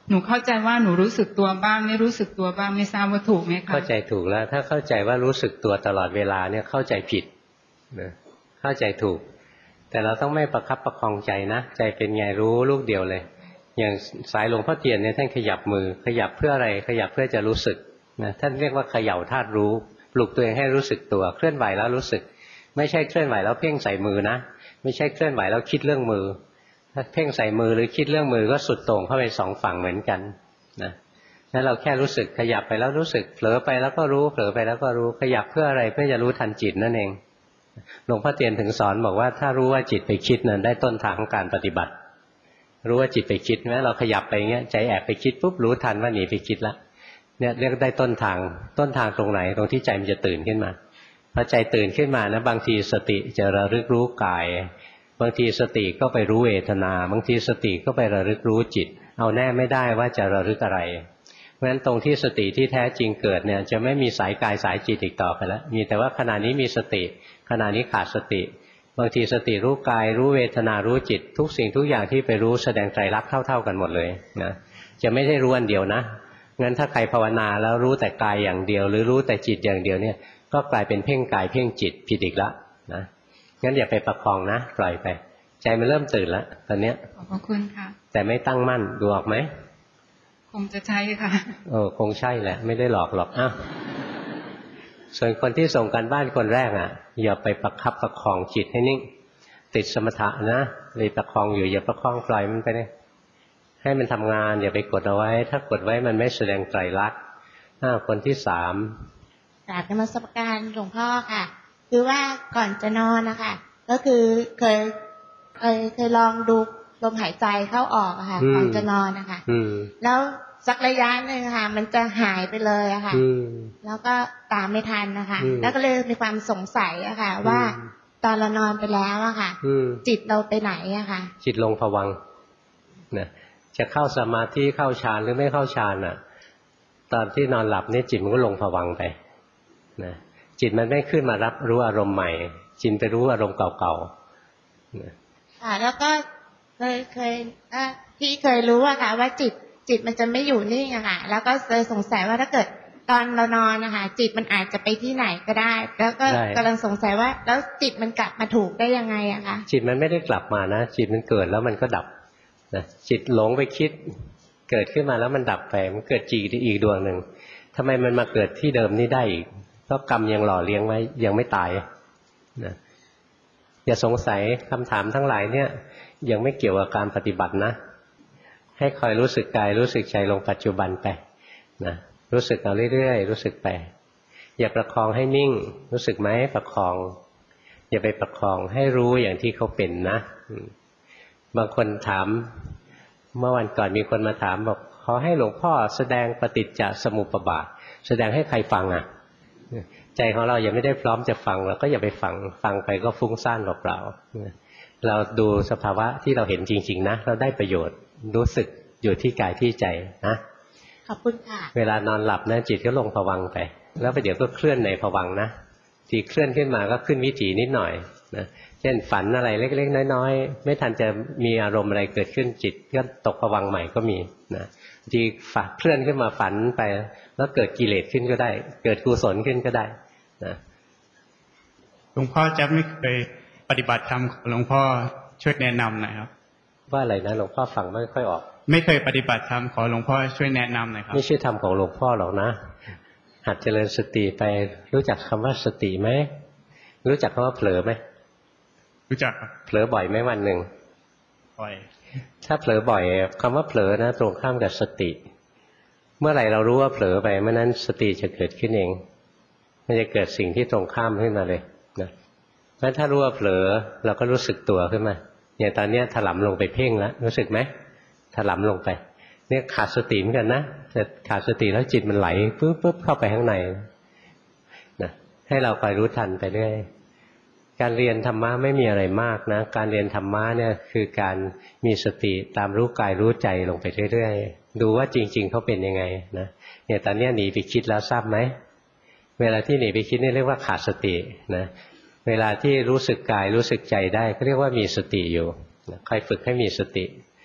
D: หนูเข้าใจว่าหนูรู้สึกตัวบ้างไม่รู้สึกตัวบ้างไม่ทราบว่าถูกไหมคะ
A: เข้าใจถูกแล้วถ้าเข้าใจว่ารู้สึกตัวตลอดเวลาเนี่ยเข้าใจผิดนะเข้าใจถูกแต่เราต้องไม่ประคับประคองใจนะใจเป็นไงรู้ลูกเดียวเลยอย่างสายหลวงพ่อเทียนเนี่ยท่านขยับมือขยับเพื่ออะไรขยับเพื่อจะรู้สึกนะท่านเรียกว่าเขย่าธาตุรู้ปลุกตัวเองให้รู้สึกตัวเคลื่อนไหวแล้วรู้สึกไม่ใช่เคลื่อนไหวแล้วเพ่งใส่มือนะไม่ใช่เคลื่อนไหวแล้วคิดเรื่องมือถ้าเพ่งใส่มือหรือคิดเรื่องมือก็สุดโต่งเข้าไปสองฝั่งเหมือนกันนะนั้นเราแค่รู้สึกขยับไปแล้วรู้สึกเผลอไปแล้วก็รู้เผลอไปแล้วก็รู้ขยับเพื่ออะไรเพื่อจะรู้ทันจิตนั่นเองหลวงพ่อเทียนถึงสอนบอกว่าถ้ารู้ว่าจิตไปคิดนั้นได้ต้นทางของการปฏิบัติรู้ว่าจิตไปคิดแม้เราขยับไปอย่างเงี้ยใจแอบไปคิดปุ๊บรู้ทันว่าหนีไปคิดละเนี่ยเรียกได้ต้นทางตรงไหนตรงที่ใจมันจะตื่นขึ้นมาพอใจตื่นขึ้นมานะบางทีสติจะระลึกรู้กายบางทีสติก็ไปรู้เวทนาบางทีสติก็ไประลึกรู้จิตเอาแน่ไม่ได้ว่าจะระลึกอะไรเพราะฉะนั้นตรงที่สติที่แท้จริงเกิดเนี่ยจะไม่มีสายกายสายจิตอีกต่อไปแล้วมีแต่ว่าขณะนี้มีสติขณะนี้ขาดสติบางทีสติรู้กายรู้เวทนารู้จิตทุกสิ่งทุกอย่างที่ไปรู้แสดงไตรลักษณ์เท่าๆกันหมดเลยนะจะไม่ได้รู้อันเดียวนะงั้นถ้าใครภาวนาแล้วรู้แต่กายอย่างเดียวหรือรู้แต่จิตอย่างเดียวเนี่ยก็กลายเป็นเพ่งกายเพ่งจิตผิดอีกแล้วนะงั้นอย่าไปประคองนะปล่อยไปใจมันเริ่มตื่นแล้วตอนเนี้ย
D: ขอบพระคุณค่ะ
A: แต่ไม่ตั้งมั่นดูออกไหม
D: คงจะใช่ค่ะ
A: คงใช่แหละไม่ได้หลอกหรอกอ้าวส่วนคนที่ส่งกันบ้านคนแรกอ่ะอย่าไปประคับประคองจิตให้นิ่งติดสมถะนะเลยประคองอยู่อย่าประคองปล่อยมันไปเลยให้มันทำงานอย่าไปกดเอาไว้ถ้ากดไว้มันไม่แสดงไตรลักษณ์คนที่สาม
E: กราบนมัสการหลวงพ่อค่ะคือว่าก่อนจะนอนนะคะก็คือเคยลองดูลมหายใจเข้าออกอะค่ะก่อนจะนอนนะคะแล้วสักระยะหนึ่งค่ะมันจะหายไปเลยอะค่ะแล้วก็ตามไม่ทันนะคะแล้วก็เลยมีความสงสัยอะค่ะว่าตอนเรานอนไปแล้วอะค่ะจิตเราไปไหนอะค่ะ
A: จิตลงภวังค์นะจะเข้าสมาธิเข้าฌานหรือไม่เข้าฌานอะตอนที่นอนหลับเนี่ยจิตมันก็ลงภวังค์ไปนะจิตมันไม่ขึ้นมารับรู้อารมณ์ใหม่จิตไปรู้อารมณ์เก่าๆนะ
E: แล้วก็เคยที่เคยรู้อะค่ะว่าจิตมันจะไม่อยู่นิ่งอะค่ะแล้วก็เลยสงสัยว่าถ้าเกิดตอนเรานอนนะคะจิตมันอาจจะไปที่ไหนก็ได้แล้วก็กำลังสงสัยว่าแล้วจิตมันกลับมาถูกได้ยังไงอะคะ
A: จิตมันไม่ได้กลับมานะจิตมันเกิดแล้วมันก็ดับนะจิตหลงไปคิดเกิดขึ้นมาแล้วมันดับไปมันเกิดจิตอีกดวงหนึ่งทำไมมันมาเกิดที่เดิมนี่ได้อีกเพราะกรรมยังหล่อเลี้ยงไว้ยังไม่ตายนะอย่าสงสัยคำถามทั้งหลายเนี่ยยังไม่เกี่ยวกับการปฏิบัตินะให้คอยรู้สึกกายรู้สึกใจลงปัจจุบันไปนะรู้สึกเอาเรื่อยๆรู้สึกไปอย่าประคองให้นิ่งรู้สึกไหมประคองอย่าไปประคองให้รู้อย่างที่เขาเป็นนะบางคนถามเมื่อวันก่อนมีคนมาถามบอกขอให้หลวงพ่อแสดงปฏิจจสมุปบาทแสดงให้ใครฟังอ่ะใจของเรายังไม่ได้พร้อมจะฟังเราก็อย่าไปฟังไปก็ฟุ้งซ่านเปล่าๆเราดูสภาวะที่เราเห็นจริงๆนะเราได้ประโยชน์รู้สึกอยู่ที่กายที่ใจนะ
E: ขอบคุณค่ะ
A: เวลานอนหลับนะจิตก็ลงภวังค์ไปแล้วประเดี๋ยวก็เคลื่อนในภวังค์นะทีเคลื่อนขึ้นมาก็ขึ้นวิถีนิดหน่อยนะเช่นฝันอะไรเล็กๆน้อยๆไม่ทันจะมีอารมณ์อะไรเกิดขึ้นจิตก็ตกภวังค์ใหม่ก็มีนะทีเคลื่อนขึ้นมาฝันไปแล้วเกิดกิเลสขึ้นก็ได้เกิดกุศลขึ้นก็ได้นะ
B: หลวงพ่อจะไม่เคยปฏิบัติธรรมหลวงพ่อช่วยแนะนำหน่อยครับ
A: ว่าอะไรนะหลวงพ่อฟังไม่ค่อยออก
B: ไม่เคยปฏิบัติธรรมขอหลวงพ่อช่วยแนะนำหน่อยครับ
A: ไม่ใช่ธรรมของหลวงพ่อหรอกนะหัดเจริญสติไปรู้จักคำว่าสติไหมรู้จักคำว่าเผลอไหม
B: รู้จักครับ
A: เผลอบ่อยไหมวันหนึ่ง
B: บ่อย
A: ถ้าเผลอบ่อยคำว่าเผลอนะตรงข้ามกับสติเมื่อไหร่เรารู้ว่าเผลอไปเมื่อนั้นสติจะเกิดขึ้นเองมันจะเกิดสิ่งที่ตรงข้ามขึ้นมาเลยนะเพราะถ้ารู้ว่าเผลอเราก็รู้สึกตัวขึ้นมาอย่างตอนนี้ถลำลงไปเพ่งแล้วรู้สึกไหมถลำลงไปเนี่ยขาดสติเหมือนกันนะแต่ขาดสติแล้วจิตมันไหลปุ๊บเข้าไปข้างในนะให้เราคอยรู้ทันไปเรื่อยการเรียนธรรมะไม่มีอะไรมากนะการเรียนธรรมะเนี่ยคือการมีสติตามรู้กายรู้ใจลงไปเรื่อยๆดูว่าจริงๆเขาเป็นยังไงนะเนี่ยตอนนี้หนีไปคิดแล้วทราบไหมเวลาที่หนีไปคิดนี่เรียกว่าขาดสตินะเวลาที่รู้สึกกายรู้สึกใจได้ก็เรียกว่ามีสติอยู่คอยฝึกให้มีสติ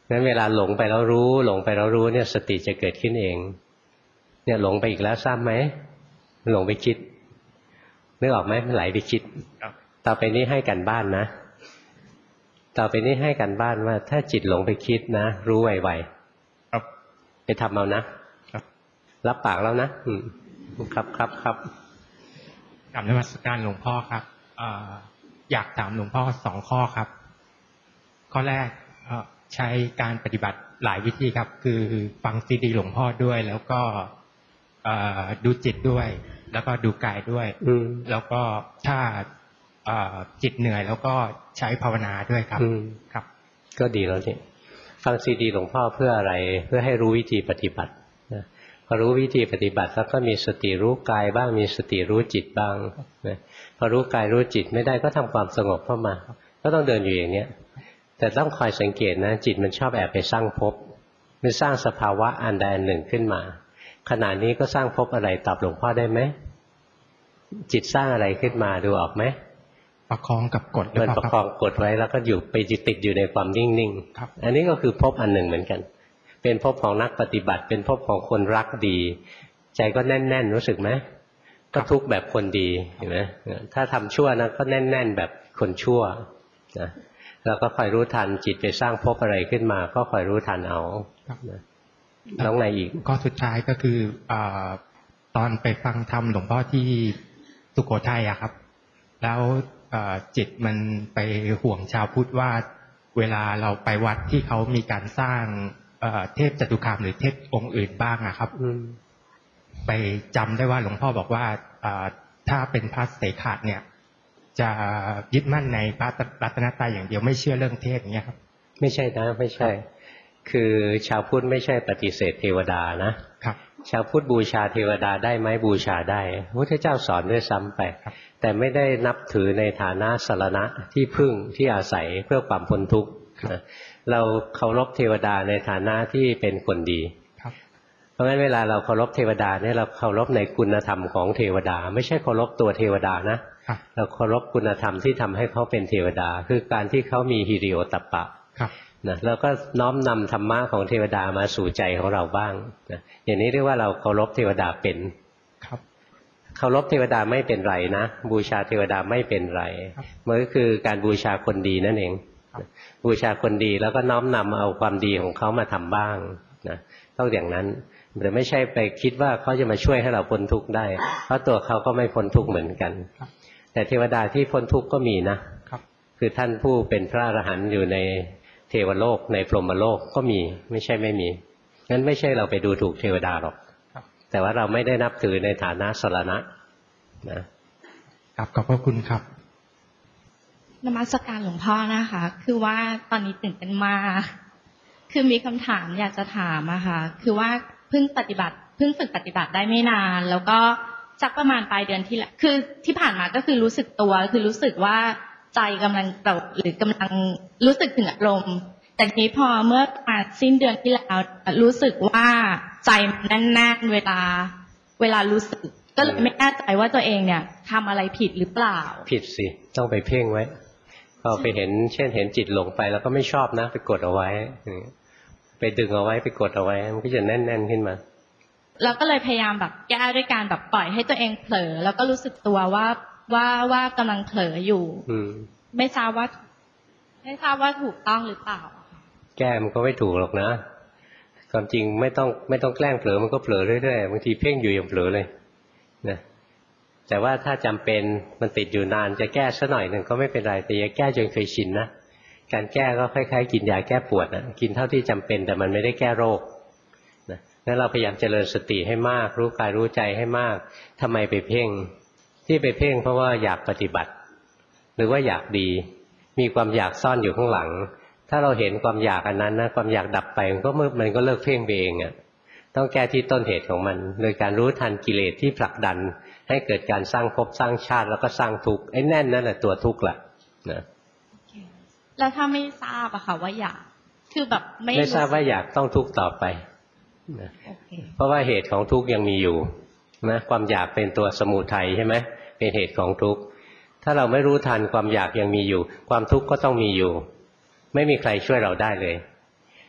A: งั้นเวลาหลงไปแล้วรู้หลงไปแล้วรู้เนี่ยสติจะเกิดขึ้นเองเนี่ยหลงไปอีกแล้วทราบไหมหลงไปคิดนึกออกไหมมันไหลไปคิดต่อไปนี้ให้กันบ้านนะต่อไปนี้ให้กันบ้านว่าถ้าจิตหลงไปคิดนะรู้ไวๆครับไปทำเอานะครับรับปากแล้วนะครับครับ
F: กราบนมัสการหลวงพ่อครับอยากถามหลวงพ่อ2 ข้อครับข้อแรกใช้การปฏิบัติหลายวิธีครับคือฟังซีดีหลวงพ่อด้วยแล้วก็ดูจิตด้วยแล้วก็ดูกายด้วยแล้วก็ถ้าจิตเหนื่อยแล้วก็ใช้ภาวนาด้วยครับครับ
A: ก็ดีแล้วนี่ฟังซีดีหลวงพ่อเพื่ออะไรเพื่อให้รู้วิธีปฏิบัตินะพอรู้วิธีปฏิบัติแล้วก็มีสติรู้กายบ้างมีสติรู้จิตบ้างนะพอรู้กายรู้จิตไม่ได้ก็ทำความสงบเข้ามาก็ต้องเดินอยู่อย่างเนี้ยแต่ต้องคอยสังเกตนะจิตมันชอบแอบไปสร้างภพมันสร้างสภาวะอันใดอันหนึ่งขึ้นมาขณะนี้ก็สร้างภพอะไรตอบหลวงพ่อได้ไหมจิตสร้างอะไรขึ้นมาดูออกไหม
F: ประคองกับกด
A: มันประคองกดไว้แล้วก็อยู่ไปติดอยู่ในความนิ่งๆอันนี้ก็คือภพอันหนึ่งเหมือนกันเป็นภพของนักปฏิบัติเป็นภพของคนรักดีใจก็แน่นๆรู้สึกไหมก็ทุกข์แบบคนดีเห็นไหมถ้าทำชั่วนะก็แน่นๆแบบคนชั่วนะแล้วก็คอยรู้ทันจิตไปสร้างภพอะไรขึ้นมาก็คอยรู้ทันเอาแล้วไงอีก
F: ก็สุดท้ายก็คือตอนไปฟังธรรมหลวงพ่อที่สุโขทัยอะครับแล้วจิตมันไปห่วงชาวพุทธว่าเวลาเราไปวัดที่เขามีการสร้างเทพจตุคามหรือเทพองค์อื่นบ้างอะครับไปจำได้ว่าหลวงพ่อบอกว่าถ้าเป็นพระเสขะเนี่ยจะยึดมั่นในพระรัตนตรัยอย่างเดียวไม่เชื่อเรื่องเทพอย่างเงี้ยครับ
A: ไม่ใช่นะไม่ใช่คือชาวพุทธไม่ใช่ปฏิเสธเทวดานะครับชาวพุทธบูชาเทวดาได้ไหมบูชาได้พระพุทธเจ้าสอนด้วยซ้ำไปแต่ไม่ได้นับถือในฐานะสรณะที่พึ่งที่อาศัยเพื่อความพ้นทุกข์เราเคารพเทวดาในฐานะที่เป็นคนดีเพราะงั้นเวลาเราเคารพเทวดาเนี่ยเราเคารพในคุณธรรมของเทวดาไม่ใช่เคารพตัวเทวดานะเราเคารพคุณธรรมที่ทำให้เขาเป็นเทวดาคือการที่เขามีหิริโอตัปปะนะแล้วก็น้อมนำธรรมะของเทวดามาสู่ใจของเราบ้างนะอย่างนี้เรียกว่าเราเคารพเทวดาเป็นเคารพเทวดาไม่เป็นไรนะบูชาเทวดาไม่เป็นไรมันก็คือการบูชาคนดีนั่นเองบูชาคนดีแล้วก็น้อมนำเอาความดีของเขามาทำบ้างนะต้องอย่างนั้นแต่ไม่ใช่ไปคิดว่าเขาจะมาช่วยให้เราพ้นทุกข์ได้เพราะตัวเขาก็ไม่พ้นทุกข์เหมือนกันแต่เทวดาที่พ้นทุกข์ก็มีนะคือท่านผู้เป็นพระอรหันต์อยู่ในเทวโลกในพรหมโลกก็มีไม่ใช่ไม่มีงั้นไม่ใช่เราไปดูถูกเทวดาหรอกแต่ว่าเราไม่ได้นับถือในฐานะสรณะ
F: นะครับขอบพระคุณครับ
G: นมัสการหลวงพ่อนะคะคือว่าตอนนี้ตื่นเต้นมากคือมีคำถามอยากจะถามอะค่ะคือว่าเพิ่งฝึกปฏิบัติได้ไม่นานแล้วก็สักประมาณปลายเดือนที่แล้วคือที่ผ่านมาก็คือรู้สึกตัวคือรู้สึกว่าใจกำลังตกหรือกำลังรู้สึกถึงอารมณ์แต่ทีนี้พอเมื่อประมาณสิ้นเดือนที่แล้วรู้สึกว่าใจมันแน่นๆเวลารู้สึกก็เลยไม่แน่ใจว่าตัวเองเนี่ยทำอะไรผิดหรือเปล่า
A: ผิดสิต้องไปเพ่งไว้พอไปเห็นเช่นเห็นจิตหลงไปแล้วก็ไม่ชอบนะไปกดเอาไว้ไปดึงเอาไว้ไปกดเอาไว้มันก็จะแน่นๆขึ้นมา
G: เราก็เลยพยายามแบบแก้ด้วยการแบบปล่อยให้ตัวเองเผลอแล้วก็รู้สึกตัวว่ากำลังเผลออยู่ไม่ทราบว่าถูกต้องหรือเปล่า
A: แก้มันก็ไม่ถูกหรอกนะความจริงไม่ต้องแกล้งเผลอมันก็เผลอเรื่อยๆบางทีเพ่งอยู่อย่างเผลอเลยนะแต่ว่าถ้าจำเป็นมันติดอยู่นานจะแก้สักหน่อยหนึ่งก็ไม่เป็นไรแต่อย่าแก้จนเคยชินนะการแก้ก็คล้ายๆกินยาแก้ปวดนะกินเท่าที่จำเป็นแต่มันไม่ได้แก้โรคนะงั้นเราพยายามเจริญสติให้มากรู้กายรู้ใจให้มากทำไมไปเพ่งที่ไปเพ่งเพราะว่าอยากปฏิบัติหรือว่าอยากดีมีความอยากซ่อนอยู่ข้างหลังถ้าเราเห็นความอยากอันนั้นนะความอยากดับไปมันก็เลิกเพ่งไปเองอ่ะต้องแก้ที่ต้นเหตุของมันโดยการรู้ทันกิเลสที่ผลักดันให้เกิดการสร้างภพสร้างชาติแล้วก็สร้างทุกข์ไอ้แน่นนั่นแหละตัวทุกข์แหละนะ
G: แล้วถ้าไม่ทราบอะค่ะว่าอยากคือแบบ
A: ไม่ทราบว่าอยากต้องทุกข์ต่อไปนะเพราะว่าเหตุของทุกข์ยังมีอยู่นะความอยากเป็นตัวสมุทัยใช่ไหมเป็นเหตุของทุกข์ถ้าเราไม่รู้ทันความอยากยังมีอยู่ความทุกข์ก็ต้องมีอยู่ไม่มีใครช่วยเราได้เลย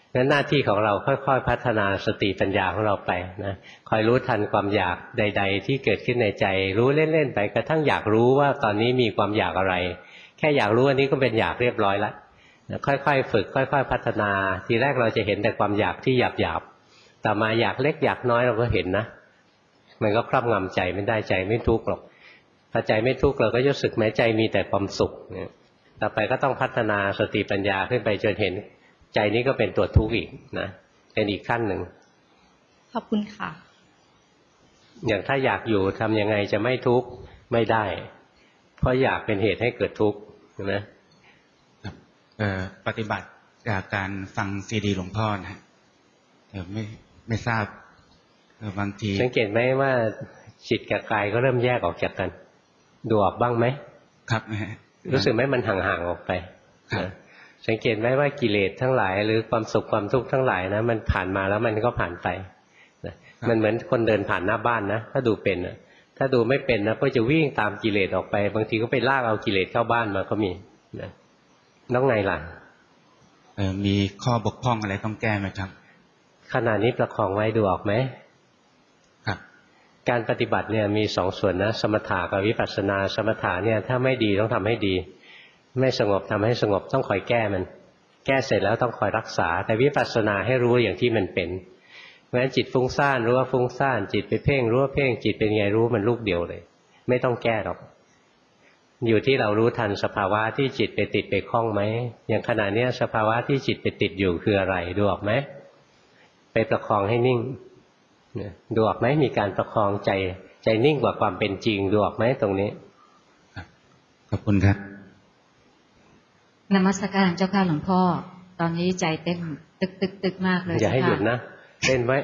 A: งั้นหน้าที่ของเราค่อยๆพัฒนาสติปัญญาของเราไปนะคอยรู้ทันความอยากใดๆที่เกิดขึ้นในใจรู้เล่นๆไปกระทั่งอยากรู้ว่าตอนนี้มีความอยากอะไรแค่อยากรู้อันนี้ก็เป็นอยากเรียบร้อยแล้วค่อยๆฝึกค่อยๆพัฒนาทีแรกเราจะเห็นแต่ความอยากที่หยาบๆต่อมาอยากเล็กอยากน้อยเราก็เห็นนะมันก็ครอบงำใจไม่ได้ใจไม่ทุกข์หรอกพอใจไม่ทุกข์เราก็รู้สึกแม้ใจมีแต่ความสุขต่อไปก็ต้องพัฒนาสติปัญญาขึ้นไปจนเห็นใจนี้ก็เป็นตัวทุกข์อีกนะเป็นอีกขั้นหนึ่ง
G: ขอบคุณค่ะ
A: อย่างถ้าอยากอยู่ทำยังไงจะไม่ทุกข์ไม่ได้เพราะอยากเป็นเหตุให้เกิดทุกข์นะ
H: ปฏิบัติจากการฟังซีดีหลวงพ่อนะไม่ทราบบางที
A: สังเกตไหมว่าจิตกับกายก็เริ่มแยกออกจากกันดูออกบ้างไหม
H: ครับ
A: รู้สึกไหมมันห่างๆออกไปสังเกตไหมว่ากิเลสทั้งหลายหรือความสุขความทุกข์ทั้งหลายนะมันผ่านมาแล้วมันก็ผ่านไปมันเหมือนคนเดินผ่านหน้าบ้านนะถ้าดูเป็นถ้าดูไม่เป็นนะก็จะวิ่งตามกิเลสออกไปบางทีก็ไปลากเอากิเลสเข้าบ้านมาก็มีนะน้องไงล่ะ
H: มีข้อบกพร่องอะไรต้องแก้ไหมครับ
A: ขณะนี้ประคองไว้ดูออกไหม
H: ครับ
A: การปฏิบัติเนี่ยมีสองส่วนนะสมถะกับวิปัสสนาสมถะเนี่ยถ้าไม่ดีต้องทำให้ดีไม่สงบทำให้สงบต้องคอยแก้มันแก้เสร็จแล้วต้องคอยรักษาแต่วิปัสสนาให้รู้อย่างที่มันเป็นเพราะฉะนั้นจิตฟุ้งซ่านรู้ว่าฟุ้งซ่านจิตไปเพ่งรู้ว่าเพ่งจิตเป็นไงรู้มันลูกเดียวเลยไม่ต้องแก้หรอกอยู่ที่เรารู้ทันสภาวะที่จิตไปติดไปคล้องไหมอย่างขณะนี้สภาวะที่จิตไปติดอยู่คืออะไรดูออกไหมไปประคองให้นิ่งดูออกไหมมีการประคองใจนิ่งกว่าความเป็นจริงดูออกไหมตรงนี้
H: ขอบคุณครับ
I: นมัสการเจ้าค่ะหลวงพ่อตอนนี้ใจเต้นตึกมากเลย
A: อย่าให้หยุดนะเต้นไว้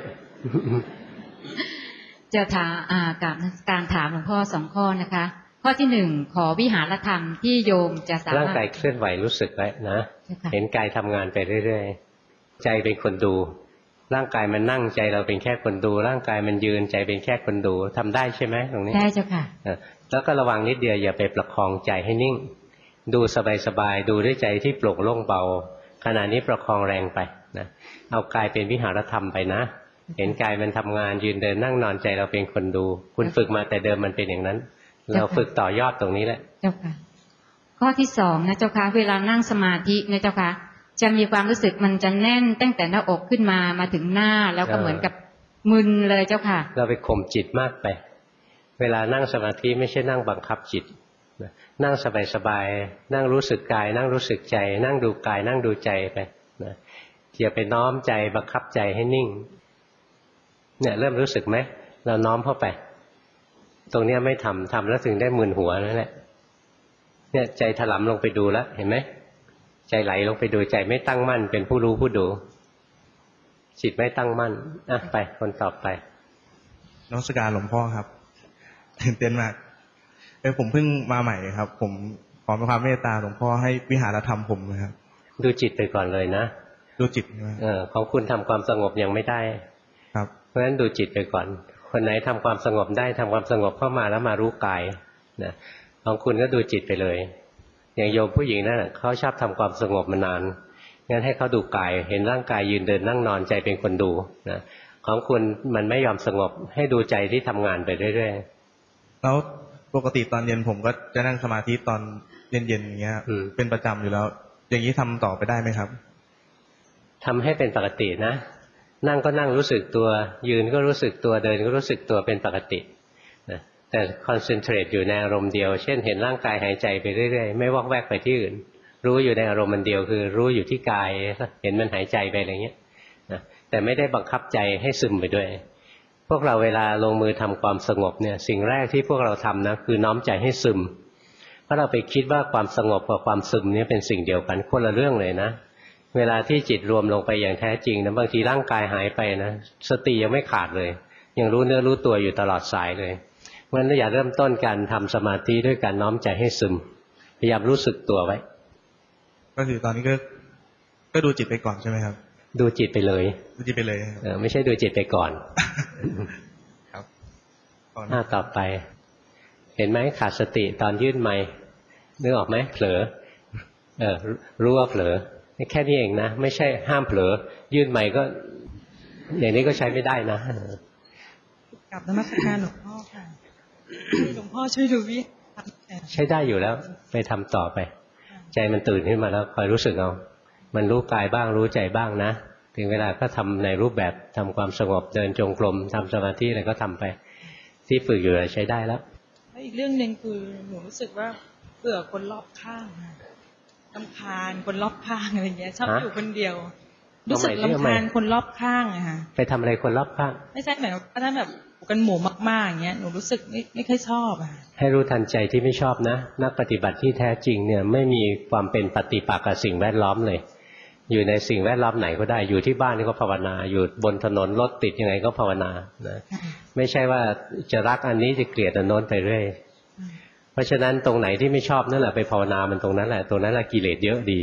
I: จะถามการถามหลวงพ่อ2 ข้อนะคะข้อที่1ขอวิหารธรรมที่โยมจะสามารถ
A: ร่างกายเคลื่อนไหวรู้สึกไว้นะเห็นกายทำงานไปเรื่อยๆใจเป็นคนดูร่างกายมันนั่งใจเราเป็นแค่คนดูร่างกายมันยืนใจเป็นแค่คนดูทำได้ใช่ไหมตรงนี้
I: ได้เจ้าค่ะ
A: แล้วก็ระวังนิดเดียวอย่าไปประคองใจให้นิ่งดูสบายๆดูด้วยใจที่โปร่งโล่งเบาขณะนี้ประคองแรงไปนะเอากายเป็นวิหารธรรมไปนะเห็นกายมันทำงานยืนเดินนั่งนอนใจเราเป็นคนดูคุณฝึกมาแต่เดิมมันเป็นอย่างนั้นเราฝึกต่อยอดตรงนี้แหละ
I: เจ้าค่ะข้อที่2นะเจ้าค่ะเวลานั่งสมาธินะเจ้าค่ะจะมีความรู้สึกมันจะแน่นตั้งแต่หน้าอกขึ้นมาถึงหน้าแล้วก็เหมือนกับมึนเลยเจ้าค่ะ
A: เราไปข่มจิตมากไปเวลานั่งสมาธิไม่ใช่นั่งบังคับจิตนั่งสบายๆนั่งรู้สึกกายนั่งรู้สึกใจนั่งดูกายนั่งดูใจไปนะอย่าไปน้อมใจบังคับใจให้นิ่งเนี่ยเริ่มรู้สึกไหมเราน้อมเข้าไปตรงนี้ไม่ทำแล้วถึงได้มึนหัวนั่นแหละเนี่ยใจถลำลงไปดูแล้วเห็นไหมใจไหลลงไปดูใจไม่ตั้งมั่นเป็นผู้รู้ผู้ดูจิตไม่ตั้งมั่นไปคนต่อไป
J: นมัสการหลวงพ่อครับตื่นเต้นมากผมเพิ่งมาใหม่ครับผมขอความเมตตาหลวงพ่อให้วิหารธรรมผมนะครับ
A: ดูจิตไปก่อนเลยนะ
J: ดูจิต
A: ของคุณทำความสงบยังไม่ได้
J: ครับ
A: เพราะฉะนั้นดูจิตไปก่อนคนไหนทำความสงบได้ทำความสงบเข้ามาแล้วมารู้กายนะของคุณก็ดูจิตไปเลยอย่างโยมผู้หญิงนั่นเขาชอบทำความสงบมานานงั้นให้เขาดูกายเห็นร่างกายยืนเดินนั่งนอนใจเป็นคนดูนะของคุณมันไม่ยอมสงบให้ดูใจที่ทำงานไปเรื่อย
J: ๆแล้วปกติตอนเย็นผมก็จะนั่งสมาธิตอนเย็นๆอย่างเงี้ยเป็นประจำอยู่แล้วอย่างนี้ทำต่อไปได้ไหมครับ
A: ทำให้เป็นปกตินะนั่งก็นั่งรู้สึกตัวยืนก็รู้สึกตัวเดินก็รู้สึกตัวเป็นปกตินะแต่คอนเซนเทรตอยู่ในอารมณ์เดียวเช่นเห็นร่างกายหายใจไปเรื่อยๆไม่วอกแวกไปที่อื่นรู้อยู่ในอารมณ์มันเดียวคือรู้อยู่ที่กายเห็นมันหายใจไปอะไรเงี้ยนะแต่ไม่ได้บังคับใจให้ซึมไปด้วยพวกเราเวลาลงมือทำความสงบเนี่ยสิ่งแรกที่พวกเราทำนะคือน้อมใจให้ซึมเพราะเราไปคิดว่าความสงบกับความซึมนี่เป็นสิ่งเดียวกันคนละเรื่องเลยนะเวลาที่จิตรวมลงไปอย่างแท้จริงนะบางทีร่างกายหายไปนะสติยังไม่ขาดเลยยังรู้เนื้อรู้ตัวอยู่ตลอดสายเลยเพราะฉะนั้นอย่าเริ่มต้นการทำสมาธิด้วยการน้อมใจให้ซึมพยายามรู้สึกตัวไว้
J: ก็คือตอนนี้ก็ดูจิตไปก่อนใช่ไหมครับ
A: ดูจิตไปเลย
J: ดูจิตไปเลย
A: ไม่ใช่ดูจิตไปก่อน
J: ครับ
A: ต่อไปเห็นไหมขาดสติตอนยื่นไมค์นึกออกไหมเผลอรู้ว่าเผลอแค่นี้เองนะไม่ใช่ห้ามเผลอยื่นใหม่ก็อย่างนี้ก็ใช้ไม่ได้นะ
K: กับนมัสการหลวงพ่อค่ะให้หลวงพ่อช่วยดูวิ
A: ใช้ได้อยู่แล้วไปทำต่อไปใจมันตื่นขึ้นมาแล้วคอยรู้สึกเอามันรู้กายบ้างรู้ใจบ้างนะถึงเวลาก็ทำในรูปแบบทำความสงบเดินจงกรมทำสมาธิอะไรก็ทำไปที่ฝึกอยู่ใช้ได้แล้ว
K: อีกเรื่องหนึ่งคือหนูรู้สึกว่าเบื่อคนรอบข้างรำคาญคนรอบข้างอะไรเงี้ยชอบอยู่คนเดียวรู้สึกรำคาญคนรอบข้างอะค่ะ
A: ไปทำอะไรคนรอบข้าง
K: ไม่ใช่หมายว่าถ้าแบบกันหมู่มากๆอย่างเงี้ยหนูรู้สึกไม่ค่อยชอบอะ
A: ให้รู้ทันใจที่ไม่ชอบนะนักปฏิบัติที่แท้จริงเนี่ยไม่มีความเป็นปฏิปักษ์กับสิ่งแวดล้อมเลยอยู่ในสิ่งแวดล้อมไหนก็ได้อยู่ที่บ้านก็ภาวนาอยู่บนถนนรถติดยังไงก็ภาวนานะไม่ใช่ว่าจะรักอันนี้จะเกลียดอันโน้นไปเรื่อยเพราะฉะนั้นตรงไหนที่ไม่ชอบนั่นแหละไปภาวนามันตรงนั้นแหละตรงนั้นแหละกิเลสเยอะดี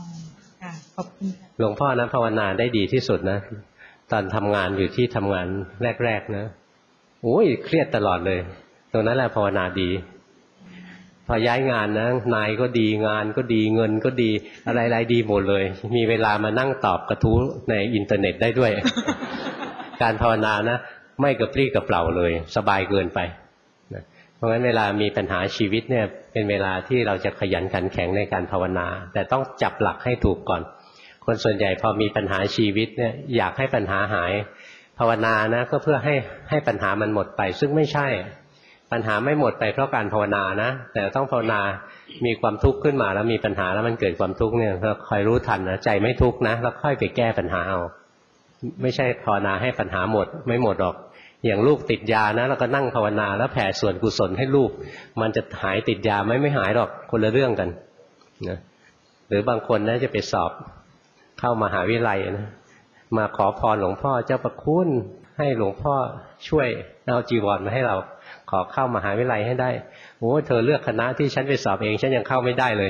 A: หลวงพ่อนะภาวนาได้ดีที่สุดนะตอนทำงานอยู่ที่ทำงานแรกๆนะโอ้ยเครียดตลอดเลยตรงนั้นแหละภาวนาดีพอย้ายงานนะนายก็ดีงานก็ดีเงินก็ดีอะไรๆดีหมดเลยมีเวลามานั่งตอบกระทู้ในอินเทอร์เน็ตได้ด้วย การภาวนานะไม่กระปรี้กระเปร่าเลยสบายเกินไปนะเพราะงั้นเวลามีปัญหาชีวิตเนี่ยเป็นเวลาที่เราจะขยันขันแข็งในการภาวนาแต่ต้องจับหลักให้ถูกก่อนคนส่วนใหญ่พอมีปัญหาชีวิตเนี่ยอยากให้ปัญหาหายภาวนานะก็เพื่อให้ปัญหามันหมดไปซึ่งไม่ใช่ปัญหาไม่หมดไปเพราะการภาวนานะแต่ต้องภาวนามีความทุกข์ขึ้นมาแล้วมีปัญหาแล้วมันเกิดความทุกข์เนี่ยเราคอยรู้ทันนะใจไม่ทุกข์นะแล้วค่อยไปแก้ปัญหาเอาไม่ใช่ภาวนาให้ปัญหาหมดไม่หมดหรอกอย่างลูกติดยานะเราก็นั่งภาวนาแล้วแผ่ส่วนกุศลให้ลูกมันจะหายติดยาไม่หายหรอกคนละเรื่องกันนะหรือบางคนนะจะไปสอบเข้ามหาวิทยาลัยนะมาขอพรหลวงพ่อเจ้าประคุณให้หลวงพ่อช่วยเอาจีวรมาให้เราขอเข้ามหาวิทยาลัยให้ได้โอ้เธอเลือกคณะที่ฉันไปสอบเองฉันยังเข้าไม่ได้เลย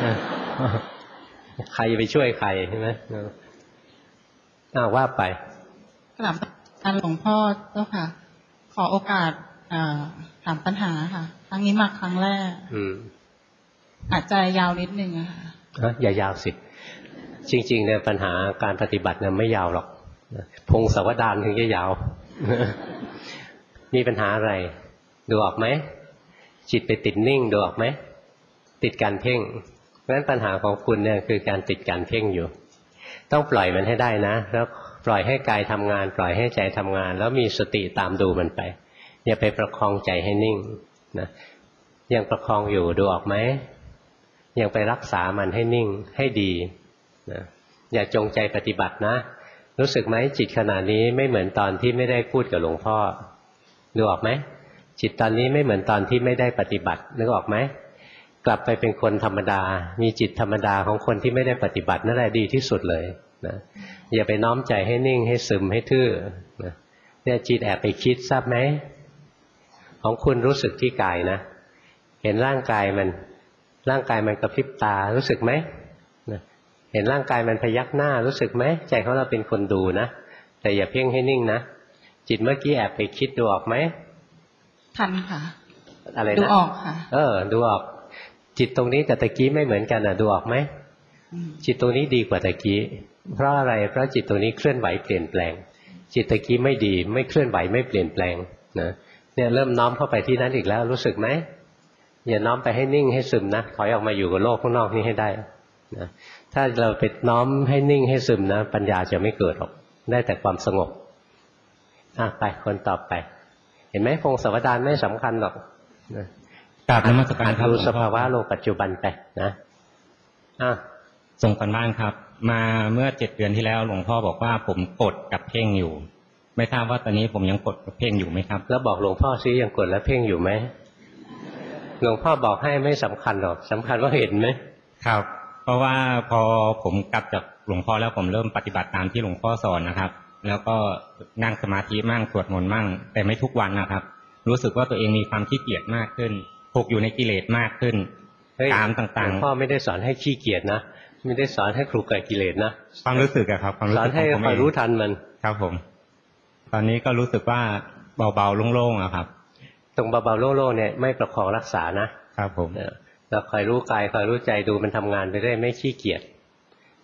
A: ใครจะไปช่วยใครใช่ไหมว่าไป
K: กราบการหลวงพ่อเจ้าค่ะขอโอกาสถามปัญหาค่ะครั้งนี้มาครั้งแรกอาจจะยาวนิดนึงอะค่ะ
A: อย่ายาวสิจริงๆเนี่ยปัญหาการปฏิบัติเนี่ยไม่ยาวหรอกพงศาวดารถึงจะยาว มีปัญหาอะไรดูออกไหมจิตไปติดนิ่งดูออกไหมติดการเพ่งเพราะฉะนั้นปัญหาของคุณเนี่ยคือการติดการเพ่งอยู่ต้องปล่อยมันให้ได้นะแล้วปล่อยให้กายทำงานปล่อยให้ใจทำงานแล้วมีสติตามดูมันไปอย่าไปประคองใจให้นิ่งนะยังประคองอยู่ดูออกไหมยังไปรักษามันให้นิ่งให้ดีนะอย่าจงใจปฏิบัตินะรู้สึกไหมจิตขณะนี้ไม่เหมือนตอนที่ไม่ได้พูดกับหลวงพ่อดูออกไหมจิตตอนนี้ไม่เหมือนตอนที่ไม่ได้ปฏิบัตินึกออกไหมกลับไปเป็นคนธรรมดามีจิตธรรมดาของคนที่ไม่ได้ปฏิบัตินั่นแหละดีที่สุดเลยนะอย่าไปน้อมใจให้นิ่งให้ซึมให้ทื่อนะเนี่ยจิตแอบไปคิดทราบไหมของคุณรู้สึกที่กายนะเห็นร่างกายมันกระพริบตารู้สึกไหมนะเห็นร่างกายมันพยักหน้ารู้สึกไหมใจของเราเป็นคนดูนะแต่อย่าเพ่งให้นิ่งนะจิตเมื่อกี้แอบไปคิดดูออกไหม
K: ทันค่ะ
A: อะไรนะ
K: ดูออกค่ะ
A: ดูออกจิตตรงนี้กับตะกี้ไม่เหมือนกันดูออกไหมจิตตรงนี้ดีกว่าตะกี้เพราะอะไรเพราะจิตตรงนี้เคลื่อนไหวเปลี่ยนแปลงจิตตะกี้ไม่ดีไม่เคลื่อนไหวไม่เปลี่ยนแปลงนะเนี่ยเริ่มน้อมเข้าไปที่นั้นอีกแล้วรู้สึกไหมอย่าน้อมไปให้นิ่งให้ซึมนะถอยออกมาอยู่กับโลกข้างนอกนี้ให้ได้นะถ้าเราไปน้อมให้นิ่งให้ซึมนะปัญญาจะไม่เกิดหรอกได้แต่ความสงบไปคนต่อไปเห็นไหมพงศาวดารไม่สำคัญหรอก
L: กราบนมัสการครับ
A: ดูสภาวะโลกปัจจุบันไปนะ
L: ส่งกันบ้านครับมาเมื่อ7 เดือนที่แล้วหลวงพ่อบอกว่าผมกดกับเพ่งอยู่ไม่ทราบว่าตอนนี้ผมยังกดกับเพ่งอยู่ไหมครับ
A: แล้วบอกหลวงพ่อซิยังกดและเพ่งอยู่ไหมหลวงพ่อบอกให้ไม่สำคัญหรอกสำคัญว่าเห็นไหม
L: ครับเพราะว่าพอผมกลับจากหลวงพ่อแล้วผมเริ่มปฏิบัติตามที่หลวงพ่อสอนนะครับแล้วก็นั่งสมาธิมั่งสวดมนต์มั่งแต่ไม่ทุกวันนะครับรู้สึกว่าตัวเองมีความขี้เกียจมากขึ้นผูกอยู่ในกิเลสมากขึ้นตามต่างๆ
A: หลวงพ่อไม่ได้สอนให้ขี้เกียจนะไม่ได้สอนให้คลุกกับกิเลสนะ
L: ความรู้สึกอะครับความรู้สึก
A: สอนให้คอยรู้ทันมัน
L: ครับผมตอนนี้ก็รู้สึกว่าเบาๆโล่งๆอะครับ
A: ตรงเบาๆโล่งๆเนี่ยไม่ประคองรักษานะครับ
L: ผม
A: เราคอยรู้กายคอยรู้ใจดูมันทำงานไปเรื่อยไม่ขี้เกียจ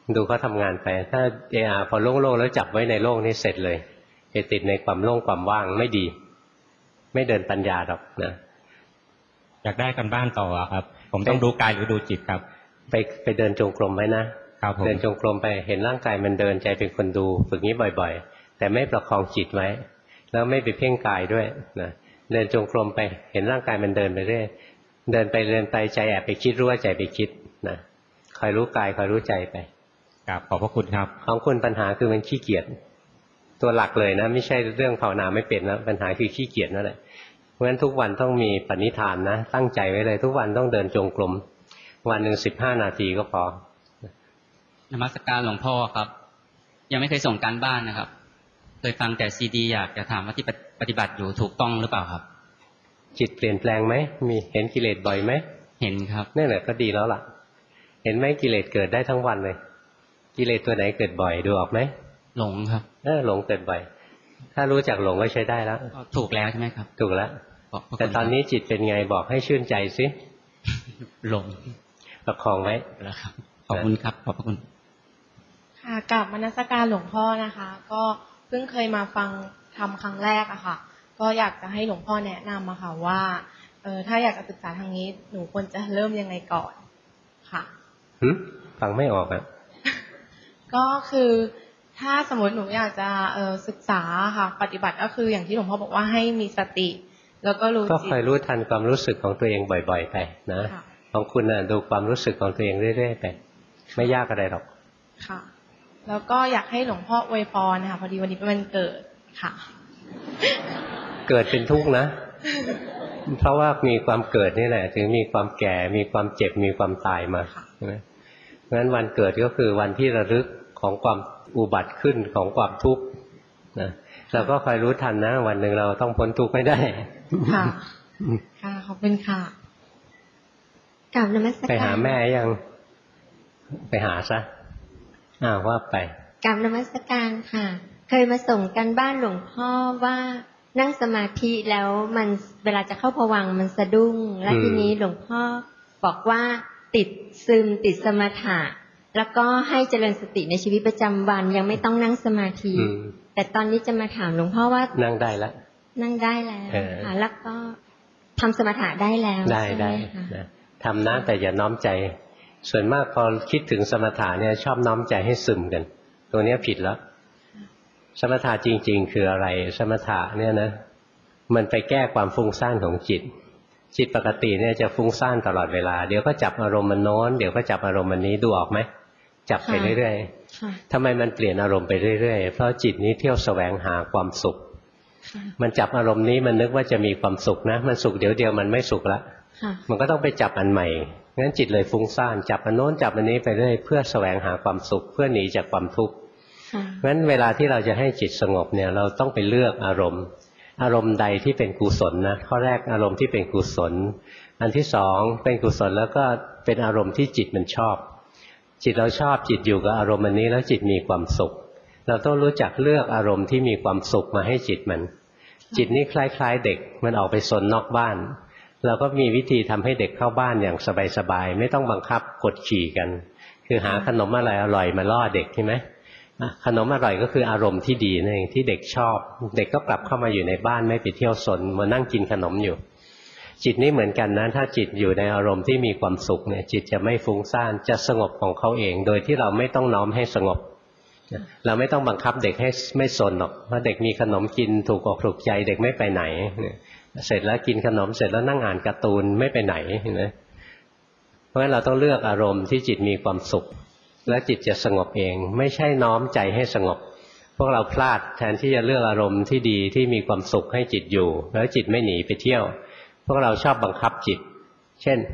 A: ดูเขาทำงานไปถ้าพอโล่งๆแล้วจับไว้ในโล่งนี่เสร็จเลยไปติดในความโล่งความว่างไม่ดีไม่เดินปัญญาหรอกนะ
L: อยากได้กันบ้านต่อครับผมต้องดูกายหรือดูจิตครับ
A: ไปเดินจงกรมไว้นะครับเดินจงกรมไปเห็นร่างกายมันเดินใจเป็นคนดูฝึกนี้บ่อยๆแต่ไม่ประคองจิตไว้แล้วไม่ไปเพ่งกายด้วยนะเดินจงกรมไปเห็นร่างกายมันเดินไปเรื่อยเดินไปใจแอบไปคิดรู้ว่าใจไปคิดนะคอยรู้กายคอยรู้ใจไป
L: ครับขอบพระคุณครับ
A: ของคุณปัญหาคือมันขี้เกียจตัวหลักเลยนะไม่ใช่เรื่องภาวนาไม่เป็นนะปัญหาคือขี้เกียจนั่นแหละเพราะฉะนั้นทุกวันต้องมีปณิธานนะตั้งใจไว้เลยทุกวันต้องเดินจงกรมวันหนึ่ง15 นาทีก็พอน
M: มัสการหลวงพ่อครับยังไม่เคยส่งการบ้านนะครับเคยฟังแต่ซีดีอยากจะถามว่าที่ปฏิบัติอยู่ถูกต้องหรือเปล่าครับ
A: จิตเปลี่ยนแปลงไหมมีเห็นกิเลสบ่อยไหม
M: เห็นครับ
A: นี่แหละก็ดีแล้วล่ะเห็นไหมกิเลสเกิดได้ทั้งวันเลยกิเลสตัวไหนเกิดบ่อยดูออกไหม
M: หลงครับ
A: หลงเกิดบ่อยถ้ารู้จักหลงก็ใช้ได้แล้ว
M: ถูกแล้วใช่ไหมครับ
A: ถูกแล้วแต่ตอนนี้จิตเป็นไงบอกให้ชื่นใจสิ
M: หลง
A: ประคองไว้
M: แล้วครับขอบคุณครับขอบคุณ
N: ค่ะกลับมนมัสการหลวงพ่อนะคะก็เพิ่งเคยมาฟังทำครั้งแรกอะค่ะก็อยากจะให้หลวงพ่อแนะนำอะค่ะว่าถ้าอยากจะศึกษาทางนี้หนูควรจะเริ่มยังไงก่อนค่ะ
A: ฟังไม่ออกอะ
N: ก็คือถ้าสมมติหนูอยากจะศึกษาค่ะปฏิบัติก็คืออย่างที่หลวงพ่อบอกว่าให้มีสติแล้วก็รู้
A: ก็คอยรู้ทันความรู้สึกของตัวเองบ่อยๆไปนะของคุณน่ะดูความรู้สึกของตัวเองเรื่อยๆไปไม่ยากอะไรหรอก
N: ค่ะแล้วก็อยากให้หลวงพ่ออวยพรนะคะพอดีวันนี้เป็นวันเกิดค่ะ
A: เกิดเป็นทุกข์นะเพราะว่ามีความเกิดนี่แหละถึงมีความแก่มีความเจ็บมีความตายมาใช่ไหมงั้นวันเกิดก็คือวันที่ระลึกของความอุบัติขึ้นของความทุกข์นะเราก็คอยรู้ทันนะวันหนึ่งเราต้องพ้นทุกข์ไม่ได้
N: ค่ะค่ะขอบคุณค่ะ
E: กราบนมัสการ
A: ไปหาแม่ยังไปหาซะว่าไป
E: กราบนมัสการค่ะเคยมาส่งกันบ้านหลวงพ่อว่านั่งสมาธิแล้วมันเวลาจะเข้าภวังค์มันสะดุ้งและทีนี้หลวงพ่อบอกว่าติดซึมติดสมถะแล้วก็ให้เจริญสติในชีวิตประจำวันยังไม่ต้องนั่งสมาธิแต่ตอนนี้จะมาถามหลวงพ่อว่า
A: นั่งได้แล้ว
E: นั่งได้แล้วค่ะแล้วก็ทำสมถะได้แล้ว
A: ได้ทำนะแต่อย่าน้อมใจส่วนมากพอคิดถึงสมถะเนี่ยชอบน้อมใจให้ซึมกันตัวนี้ผิดแล้วสมถะจริงๆคืออะไรสมถะเนี่ยนะมันไปแก้ความฟุ้งซ่านของจิตปกติเนี่ยจะฟุ้งซ่านตลอดเวลาเดี๋ยวก็จับอารมณ์มันโน้นเดี๋ยวก็จับอารมณ์มันนี้ดูออกไหมจับไปเรื่อยๆทำไมมันเปลี่ยนอารมณ์ไปเรื่อยๆเพราะจิตนี้เที่ยวแสวงหาความสุขมันจับอารมณ์นี้มันนึกว่าจะมีความสุขนะมันสุขเดี๋ยวเดียวมันไม่สุขละมันก็ต้องไปจับอันใหม่งั้นจิตเลยฟุ้งซ่านจับอันโน้นจับอันนี้ไปเรื่อยเพื่อแสวงหาความสุขเพื่อหนีจากความทุกข์งั้นเวลาที่เราจะให้จิตสงบเนี่ยเราต้องไปเลือกอารมณ์ใดที่เป็นกุศลนะข้อแรกอารมณ์ที่เป็นกุศลอันที่สองเป็นกุศลแล้วก็เป็นอารมณ์ที่จิตมันชอบจิตเราชอบจิตอยู่กับอารมณ์อันนี้แล้วจิตมีความสุขเราต้องรู้จักเลือกอารมณ์ที่มีความสุขมาให้จิตมันจิตนี้คล้ายๆเด็กมันออกไปซนนอกบ้านเราก็มีวิธีทำให้เด็กเข้าบ้านอย่างสบายๆไม่ต้องบังคับกดขี่กันคือหาขนมอะไรอร่อยมาล่อเด็กใช่ไหมขนมอร่อยก็คืออารมณ์ที่ดีนั่นเองที่เด็กชอบเด็กก็กลับเข้ามาอยู่ในบ้านไม่ไปเที่ยวซนมานั่งกินขนมอยู่จิตนี้เหมือนกันนะถ้าจิตอยู่ในอารมณ์ที่มีความสุขเนี่ยจิตจะไม่ฟุ้งซ่านจะสงบของเขาเองโดยที่เราไม่ต้องน้อมให้สงบเราไม่ต้องบังคับเด็กให้ไม่ซนหรอกเพราะเด็กมีขนมกินถูกอกถูกใจเด็กไม่ไปไหนเสร็จแล้วกินขนมเสร็จแล้วนั่งอ่านการ์ตูนไม่ไปไหนนะเพราะฉะนั้นเราต้องเลือกอารมณ์ที่จิตมีความสุขแล้วจิตจะสงบเองไม่ใช่น้อมใจให้สงบพวกเราพลาดแทนที่จะเลือกอารมณ์ที่ดีที่มีความสุขให้จิตอยู่แล้วจิตไม่หนีไปเที่ยวพวกเราชอบบังคับจิตเช่น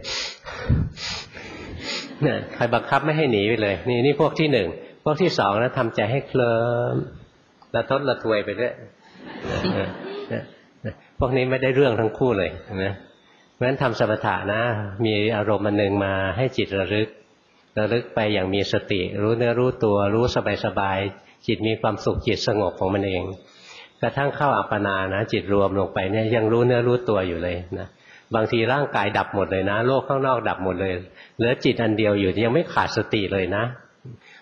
A: เนี่ยใครบังคับไม่ให้หนีไปเลยนี่พวกที่หนึ่งพวกที่สองนะทำใจให้เคลิ้มละทดละทวยไปเรื่อยพวกนี้ไม่ได้เรื่องทั้งคู่เลยนะเพราะฉะนั้นทำสมถะนะมีอารมณ์อันหนึ่งมาให้จิตระลึกไปอย่างมีสติรู้เนื้อรู้ตัวรู้สบายๆจิตมีความสุขจิตสงบของมันเองกระทั่งเข้าอัปปนานะจิตรวมลงไปเนี่ยยังรู้เนื้อรู้ตัวอยู่เลยนะบางทีร่างกายดับหมดเลยนะโลกข้างนอกดับหมดเลยเหลือจิตอันเดียวอยู่ยังไม่ขาดสติเลยนะ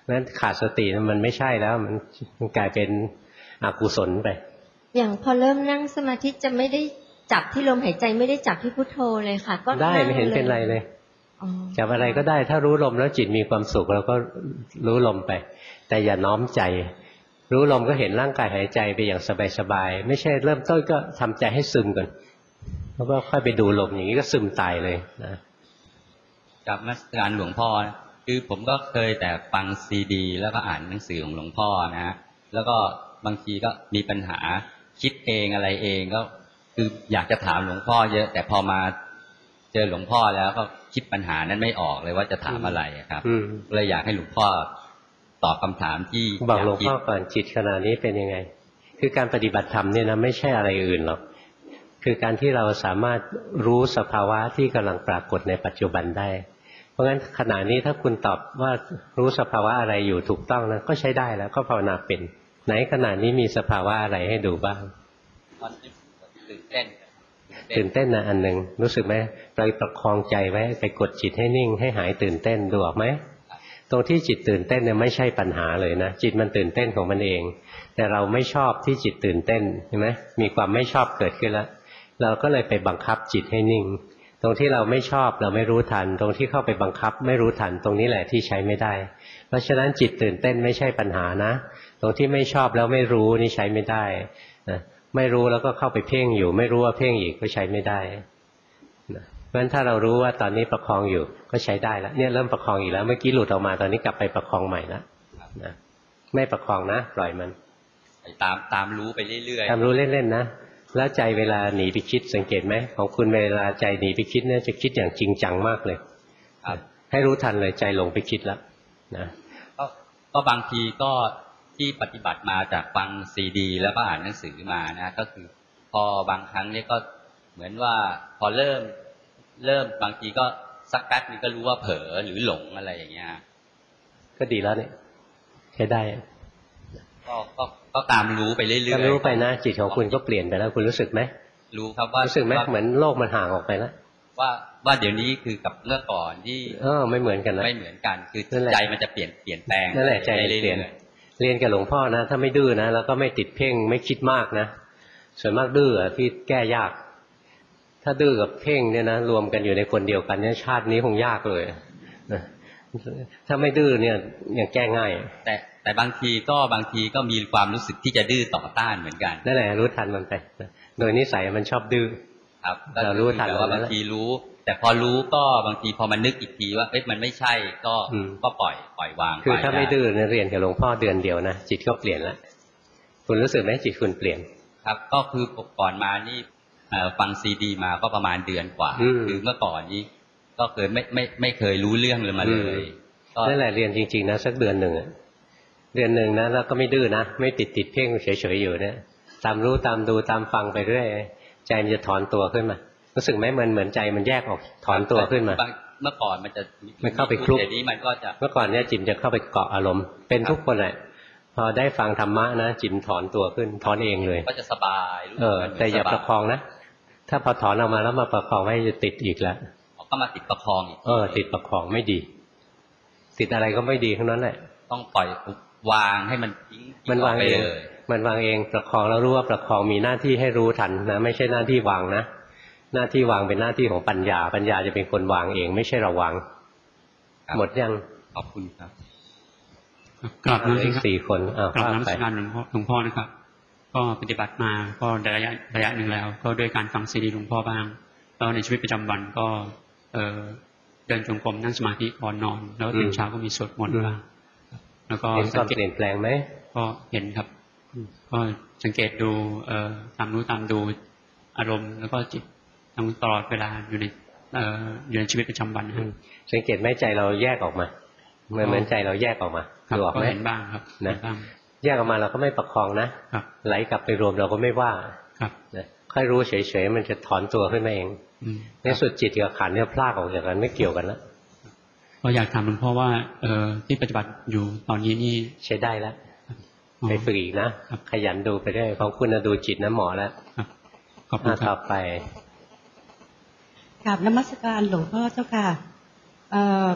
A: นั้นขาดสติมันไม่ใช่แล้วมันกลายเป็นอกุศลไป
O: อย่างพอเริ่มนั่งสมาธิจะไม่ได้จับที่ลมหายใจไม่ได้จับที่พุทโธเลยค่ะก็
A: ได้ไม่เห็นเป็นไรเลยจับอะไรก็ได้ถ้ารู้ลมแล้วจิตมีความสุขเราก็รู้ลมไปแต่อย่าน้อมใจรู้ลมก็เห็นร่างกายหายใจไปอย่างสบายๆไม่ใช่เริ่มต้นก็ทำใจให้ซึมก่อนแล้วก็ค่อยไปดูลมอย่างนี้ก็ซึมตายเลยนะ
M: กับนักการหลวงพ่อคือผมก็เคยแต่ฟังซีดีแล้วก็อ่านหนังสือของหลวงพ่อนะฮะแล้วก็บางทีก็มีปัญหาคิดเองอะไรเองก็คืออยากจะถามหลวงพ่อเยอะแต่พอมาเจอหลวงพ่อแล้วก็คิดปัญหานั้นไม่ออกเลยว่าจะถามอะไรครับเลยอยากให้หลวงพ่อตอบคำถามที่
A: บอกหลวงพ่อก่อนจิตขณะนี้เป็นยังไงคือการปฏิบัติธรรมเนี่ยนะไม่ใช่อะไรอื่นหรอกคือการที่เราสามารถรู้สภาวะที่กำลังปรากฏในปัจจุบันได้เพราะงั้นขณะนี้ถ้าคุณตอบว่ารู้สภาวะอะไรอยู่ถูกต้องนะก็ใช้ได้แล้วก็ภาวนาเป็นไหนขณะนี้มีสภาวะอะไรให้ดูบ้าง
M: ตื่นเต้น
A: นะอันหนึ่งรู้สึกไหมไปประคองใจไว้ไปกดจิตให้นิ่งให้หายตื่นเต้นดูออกไหมตรงที่จิตตื่นเต้นเนี่ยไม่ใช่ปัญหาเลยนะจิตมันตื่นเต้นของมันเองแต่เราไม่ชอบที่จิตตื่นเต้นเห็นไหมมีความไม่ชอบเกิดขึ้นแล้วเราก็เลยไปบังคับจิตให้นิ่งตรงที่เราไม่ชอบเราไม่รู้ทันตรงที่เข้าไปบังคับไม่รู้ทันตรงนี้แหละที่ใช้ไม่ได้เพราะฉะนั้นจิตตื่นเต้นไม่ใช่ปัญหานะตรงที่ไม่ชอบแล้วไม่รู้นี่ใช้ไม่ได้นะไม่รู้แล้วก็เข้าไปเพ่งอยู่ไม่รู้ว่าเพ่งอีกก็ใช้ไม่ได้นะเพราะฉะนั้นถ้าเรารู้ว่าตอนนี้ประคองอยู่ก็ใช้ได้แล้วเนี่ยเริ่มประคองอีกแล้วเมื่อกี้หลุดออกมาตอนนี้กลับไปประคองใหม่แล้วนะไม่ประคองนะปล่อยมัน
M: ตามรู้ไปเรื่อย
A: ๆตามรู้เล่นๆนะแล้วใจเวลาหนีไปคิดสังเกตไหมของคุณเวลาใจหนีไปคิดเนี่ยจะคิดอย่างจริงจังมากเลยให้รู้ทันเลยใจลงไปคิดแล้วนะ
M: ก็บางทีก็ที่ปฏิบัติมาจากฟังซีดีแล้วก็อ่านหนังสือมานะก็คือพอบางครั้งเนี่ยก็เหมือนว่าพอเริ่มบางทีก็สักแป๊บนึงก็รู้ว่าเผลอหรือหลงอะไรอย่างเงี้ย
A: ก็ดีแล้วเนี่ยใช้ได้
M: ก็ตามรู้ไปเรื่อยๆ
A: ตามรู้ไปนะจิตของคุณก็เปลี่ยนไปแล้วคุณรู้สึกไหม
M: รู้ครับว่า
A: รู้สึกไหมเหมือนโลกมันห่างออกไปแล้ว
M: ว่าเดี๋ยวนี้คือกับเมื่อก่อนที่
A: ไม่เหมือนกันนะ
M: ไม่เหมือนกันคือใจมันจะเปลี่ยนแปลง
A: นั่นแหละใจเปลี่ยนเรียนกับหลวงพ่อนะถ้าไม่ดื้อนะแล้วก็ไม่ติดเพ่งไม่คิดมากนะส่วนมากดื้อที่แก้ยากถ้าดื้อกับเพ่งเนี่ยนะรวมกันอยู่ในคนเดียวกันเนี่ยชาตินี้คงยากเลยถ้าไม่ดื้อเนี่ยยังแก้ง่าย
M: แต่บางทีก็มีความรู้สึกที่จะดื้อต่อต้านเหมือนกัน
A: นั่นแหละรู้ทันมันไปโดยนิสัยมันชอบดื้อ
M: ครับเรารู้ทันว่าบางทีรู้แต่พอรู้ก็บางทีพอมันนึกอีกทีว่ามันไม่ใช่ก็ปล่อยวาง
A: คือถ้าไม่ดื้อเรียนกับหลวงพ่อเดือนเดียวนะจิตก็เปลี่ยนแล้วคุณรู้สึกไหมจิตคุณเปลี่ยน
M: ครับก็คือก่อนมานี่ฟังซีดีมาก็ประมาณเดือนกว่าคือเมื่อก่อนนี้ก็เคยไม่เคยรู้เรื่องเลยมาเลย
A: นั่นแหละเรียนจริงๆนะสักเดือนหนึ่งนะแล้วก็ไม่ดื้อนะไม่ติดเพ่งเฉยๆอยู่เนี่ยตามรู้ตามดูตามฟังไปเรื่อยใจมันจะถอนตัวขึ้นมารู้สึกไหมมันเหมือนใจมันแยกออกถอนตัวขึ้นมา
M: เมื่อก่อน
A: มันเข้าไปคลุก
M: นี้มันก็จะ
A: เมื่อก่อนเนี่ยจิตจะเข้าไปเกาะอารมณ์เป็นทุกคนแหละพอได้ฟังธรรมะนะจิตถอนตัวขึ้นถอนเองเลย
M: ก็จะสบาย
A: แต่อย่าประคองนะถ้าพอถอนออกมาแล้วมาประคองไว้จะติดอีกแล้ว
M: ก็มาติดประคองอีก
A: ติดประคองไม่ดีติดอะไรก็ไม่ดีทั้งนั้นแหละ
M: ต้องปล่อยวางให้มันทิ้ง
A: มันวางเองมันวางเองประคองแล้วรู้ว่าประคองมีหน้าที่ให้รู้ทันนะไม่ใช่หน้าที่วางนะหน้าที่วางเป็นหน้าที่ของปัญญาจะเป็นคนวางเองไม่ใช่เราวางหมดยัง
M: ขอบคุณครับ
P: กลับมาที่
A: 4 คน
P: กลับนมัสการหลวงพ่อนะครับก็ปฏิบัติมาก็ระยะหนึ่งแล้ว ก็ด้วยการฟังซีดีหลวงพ่อบ้างแล้วในชีวิตประจำวันก็เดินจงกรมนั่งสมาธิก่อนนอนแล้วตื่นเช้าก็มีสวดมนต์บ้างแล้วก็
A: เห็นความเปลี่ยนแปลงไหม
P: ก็เห็นครับก็สังเกตดูตามรู้ตามดูอารมณ์แล้วก็จิตทั้งตลอดเวลาอยู่ในชีวิตประจำวัน
A: สังเกตไหมใจเราแยกออกมาเหมือนใจเราแยกออกมา
P: ดูออกไหมเห็นบ้างครับ
A: นะแยกออกมาเราก็ไม่ประคองนะไหลกลับไปรวมเราก็ไม่ว่านะค่อยรู้เฉยๆมันจะถอนตัวขึ้นมาเองในสุดจิตกับขันธ์เนี่ยพลากออกจากกันไม่เกี่ยวกันแล้ว
P: ก็อยากถามหลวงพ่อว่าที่ปฏิบัติอยู่ตอนนี้นี่
A: ใช้ได้แล้วไปฝึกอีกนะขยันดูไปได้ของคุณดูจิตนะหมอแล้ว
P: ขอบคุณครับ
A: ต่อไป
Q: กราบนมัสการหลวงพ่อเจ้าค่ะ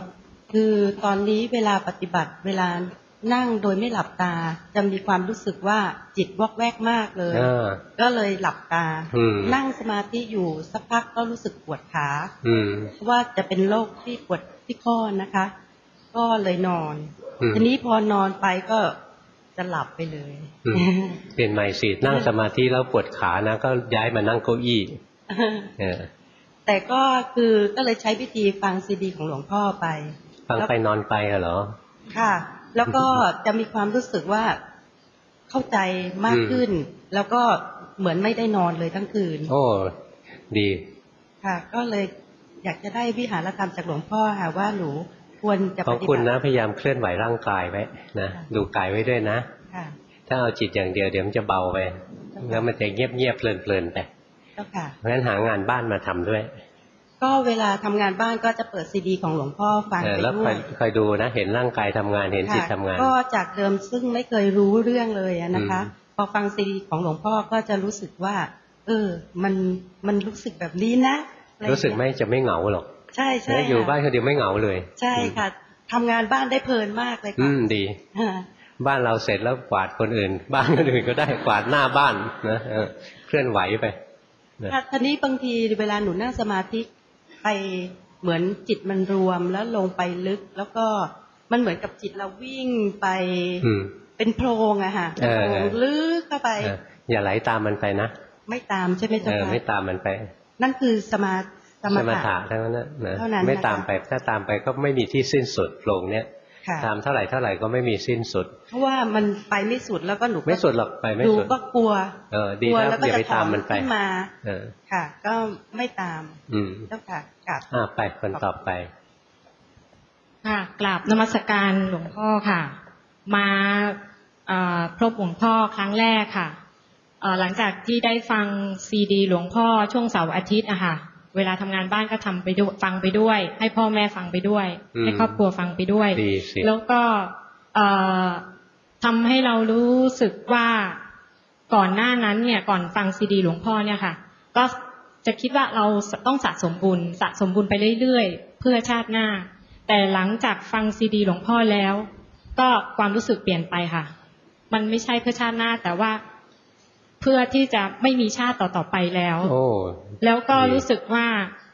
Q: คือตอนนี้เวลาปฏิบัติเวลานั่งโดยไม่หลับตาจะมีความรู้สึกว่าจิตวอกแวกมากเลยก็เลยหลับตานั่งสมาธิอยู่สักพักก็รู้สึกปวดขาเพราะว่าจะเป็นโรคที่ปวดที่ข้อนะคะ ก็เลยนอนทีนี้พอนอนไปก็จะหลับไปเลย
A: เปลี่ยนใหม่สินั่งสมาธิแล้วปวดขานะก็ย้ายมานั่งเก้าอี้
Q: แต่ก็คือก็เลยใช้วิธีฟังซีดีของหลวงพ่อไป
A: ฟังไปนอนไปเหรอ
Q: ค่ะแล้วก็จะมีความรู้สึกว่าเข้าใจมากขึ้นแล้วก็เหมือนไม่ได้นอนเลยทั้งคืน
A: โอ้ดี
Q: ค่ะก็เลยอยากจะได้วิหารธรรมจากหลวงพ่อค่ะว่าหนูควรจะปฏิบัติของ
A: คุณนะพยายามเคลื่อนไหวร่างกายไว้นะดูกายไว้ด้วยนะถ้าเอาจิตอย่างเดียวเดี๋ยวมันจะเบาไปแล้วมันจะเงียบๆเพลินๆไปเพราะฉะนั้นหางานบ้านมาทำด้วย
Q: ก็เวลาทำงานบ้านก็จะเปิดซีดีของหลวงพ่อฟังไปด้วย
A: แล้วคอยดูนะเห็นร่างกายทำงานเห็นจิตทำงาน
Q: ก็จากเดิมซึ่งไม่เคยรู้เรื่องเลยนะคะพอฟังซีดีของหลวงพ่อก็จะรู้สึกว่ามันรู้สึกแบบนี้นะ
A: รู้สึกไหมจะไม่เหงาหรอก
Q: ใช่ใช่
A: อยู่บ้านคนเดียวไม่เหงาเลย
Q: ใช่ค่ะทำงานบ้านได้เพลินมากเลยค่ะ
A: ดีบ้านเราเสร็จแล้วกวาดคนอื่นบ้านคนอื่นก็ได้กวาดหน้าบ้านนะเคลื่อนไหวไป
Q: ทีนี้บางทีเวลาหนูนั่งสมาธิไปเหมือนจิตมันรวมแล้วลงไปลึกแล้วก็มันเหมือนกับจิตเราวิ่งไปเป็นโพรงอะค่ะโพรงลึกเข้าไป
A: อย่าไหลตามมันไปนะ
Q: ไม่ตามใช่ไหมจ๊ะ
A: ไม่ตามมันไป
Q: นั่นคือสมา
A: ถะทั้งนั้นนะไม่ตามไปถ้าตามไปก็ไม่มีที่สิ้นสุดโพรงเนี้ยตามเท่าไหร่ก็ไม่มีสิ้นสุด
Q: เพราะว่ามันไปไม่สุดแล้วก็หนู
A: ไม่สุดหรอกไปไม่สุด
Q: ก็กลัว
A: ดีแล้วอย่าไปตามมันไป
Q: ค่ะก็ไม่ตามเจ้าค่ะกราบ
A: ไปคนต่อไป
G: ค่ะกราบนมัสการหลวงพ่อค่ะมาพบหลวงพ่อครั้งแรกค่ะหลังจากที่ได้ฟังซีดีหลวงพ่อช่วงเสาร์อาทิตย์อะค่ะเวลาทำงานบ้านก็ทำไปด้วยฟังไปด้วยให้พ่อแม่ฟังไปด้วยให้ครอบครัวฟังไปด้วยแล้วก็ทำให้เรารู้สึกว่าก่อนหน้านั้นเนี่ยก่อนฟังซีดีหลวงพ่อเนี่ยค่ะก็จะคิดว่าเราต้องสะสมบุญไปเรื่อยๆเพื่อชาติหน้าแต่หลังจากฟังซีดีหลวงพ่อแล้วก็ความรู้สึกเปลี่ยนไปค่ะมันไม่ใช่เพื่อชาติหน้าแต่ว่าเพื่อที่จะไม่มีชาติต่อไปแล้วแล้วก็รู้สึกว่า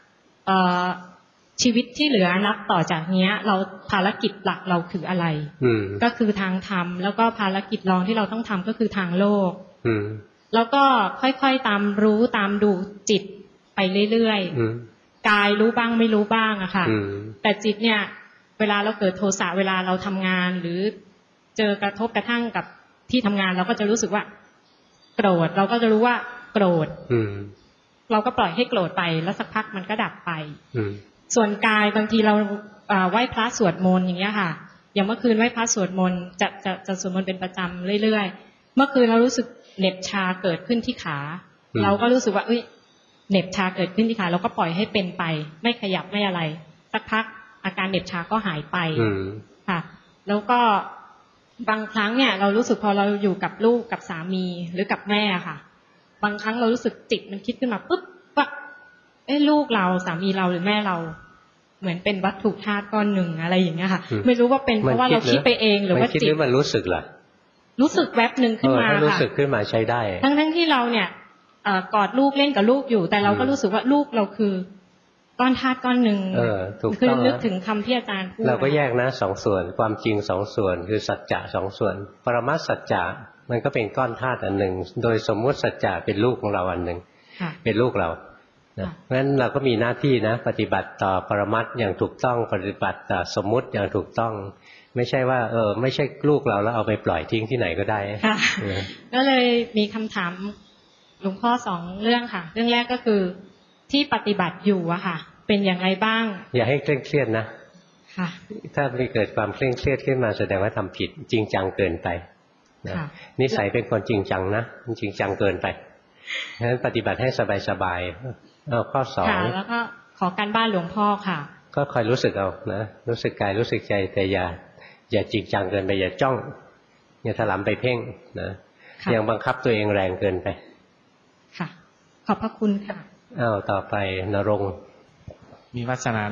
G: ชีวิตที่เหลือนับต่อจากนี้เราภารกิจหลักเราคืออะไรก็คือทางธรรมแล้วก็ภารกิจรองที่เราต้องทำก็คือทางโลกแล้วก็ค่อยๆตามรู้ตามดูจิตไปเรื่อยๆกายรู้บ้างไม่รู้บ้างอะค่ะแต่จิตเนี่ยเวลาเราเกิดโทสะเวลาเราทำงานหรือเจอกระทบกระทั่งกับที่ทำงานเราก็จะรู้สึกว่าโกรธเราก็จะรู้ว่าโกรธเราก็ปล่อยให้โกรธไปแล้วสักพักมันก็ดับไปส่วนกายบางทีเราไหว้พระสวดมนต์อย่างเงี้ยค่ะอย่างเมื่อคืนไหว้พระสวดมนต์จะสวดมนต์เป็นประจำเรื่อยๆเมื่อคืนเรารู้สึกเหน็บชาเกิดขึ้นที่ขาเราก็รู้สึกว่าเหน็บชาเกิดขึ้นที่ขาเราก็ปล่อยให้เป็นไปไม่ขยับไม่อะไรสักพักอาการเหน็บชาก็หายไปค่ะแล้วก็บางครั้งเนี่ยเรารู้สึกพอเราอยู่กับลูกกับสามีหรือกับแม่ค่ะบางครั้งเรารู้สึกจิตมันคิดขึ้นมาปุ๊บว่าลูกเราสามีเราหรือแม่เราเหมือนเป็นวัตถุธาตุก้อนหนึ่งอะไรอย่างเงี้ยค่ะไม่รู้ว่าเป็นเพราะว่าเราคิดไปเองหรือว่าจิต
A: มันรู้สึกล่ะ
G: รู้สึกแวบนึงขึ้นมาค่ะ
A: รู้สึกขึ้นมาใช้ได้
G: ทั้งที่เราเนี่ยกอดลูกเล่นกับลูกอยู่แต่เราก็รู้สึกว่าลูกเราคือก้อนธาตุก้อนหนึ่งคือนึกถึงคำที่อาจารย์พูด
A: เราก็แยกนะสองส่วนความจริงสองส่วนคือสัจจะสองส่วนปรมัตถสัจจะมันก็เป็นก้อนธาตุอันหนึ่งโดยสมมุติสัจจะเป็นลูกของเราอันหนึ่งเป็นลูกเราเพราะฉะนั้นเราก็มีหน้าที่นะปฏิบัติต่อปรมัตถ์อย่างถูกต้องปฏิบัติต่อสมมุติอย่างถูกต้องไม่ใช่ว่าไม่ใช่ลูกเราแล้วเอาไปปล่อยทิ้งที่ไหนก็ได้
G: ก็เลยมีคำถามหลวงพ่อสองเรื่องค่ะเรื่องแรกก็คือที่ปฏิบัติอยู่อะค่ะเป็นอย่างไรบ้าง
A: อย่าให้เคร่งเครียดนะ
G: ค่ะ
A: ถ้ามีเกิดความเคร่งเครียดขึ้นมาแสดงว่าทำผิดจริงจังเกินไปนะนิสัยเป็นคนจริงจังนะจริงจังเกินไปฉะนั้นปฏิบัติให้สบายๆข้อสอง
G: แล้วก็ขอการบ้านหลวงพ่อค่ะ
A: ก็คอยรู้สึกเอานะรู้สึกกายรู้สึกใจแต่อย่าจริงจังเกินไปอย่าจ้องอย่าถลำไปเพ่งนะยังบังคับตัวเองแรงเกินไป
G: ค่ะขอบพระคุณค่ะ
A: ต่อไปนรงค์
R: มีวาสนาเลย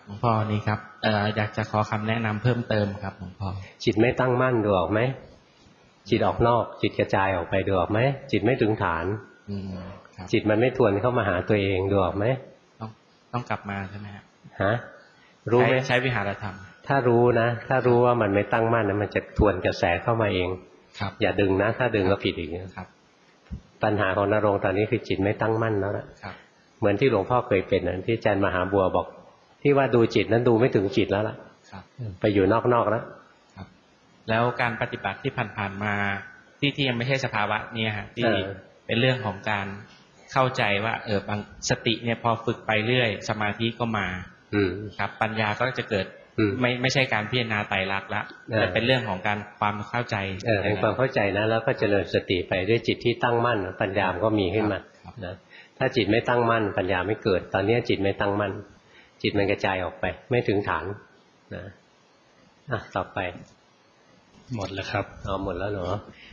F: หลวงพ่อนี่ครับอยากจะขอคำแนะนำเพิ่มเติมครับหลวงพ่อ
A: จิตไม่ตั้งมั่นดูออกไหมจิตออกนอกจิตกระจายออกไปดูออกไหมจิตไม่ถึงฐานจิตมันไม่ทวนเข้ามาหาตัวเองดูออกไหม
F: ต้องกลับมาใช่ไหมครับ
A: ฮะรู้ไหม
F: ใช้วิหารธรรม
A: ถ้ารู้นะถ้ารู้ว่ามันไม่ตั้งมั่นนะมันจะทวนกระแสเข้ามาเอง
F: ครับ
A: อย่าดึงนะถ้าดึงก็ผิดอีกครับปัญหาของนรงค์ตอนนี้คือจิตไม่ตั้งมั่นแล้วล่ะเหมือนที่หลวงพ่อเคยเป็นนะที่อาจารย์มหาบัวบอกที่ว่าดูจิตนั้นดูไม่ถึงจิตแล้วล่ะไปอยู่นอกๆแล้ว
F: แล้วการปฏิบัติที่ผ่านๆมาที่ยังไม่ใช่สภาวะเนี่ยฮะที่เป็นเรื่องของการเข้าใจว่าบางสติเนี่ยพอฝึกไปเรื่อยสมาธิก็มาครับปัญญาก็จะเกิดไม่ใช่การพิจารณาไตรลักษณ์ละแต่เป็นเรื่องของการความเข้าใจ
A: เป็นความเข้าใจนะแล้วก็เจริญสติไปด้วยจิตที่ตั้งมั่นปัญญาก็มีขึ้นมานะถ้าจิตไม่ตั้งมั่นปัญญาไม่เกิดตอนนี้จิตไม่ตั้งมั่นจิตมันกระจายออกไปไม่ถึงฐานนะต่อไป
R: หมดแล้วครับ
A: หมดแล้วเหรอ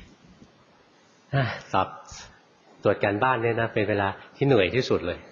A: ตอบตรวจการบ้านเนี่ยนะเป็นเวลาที่เหนื่อยที่สุดเลย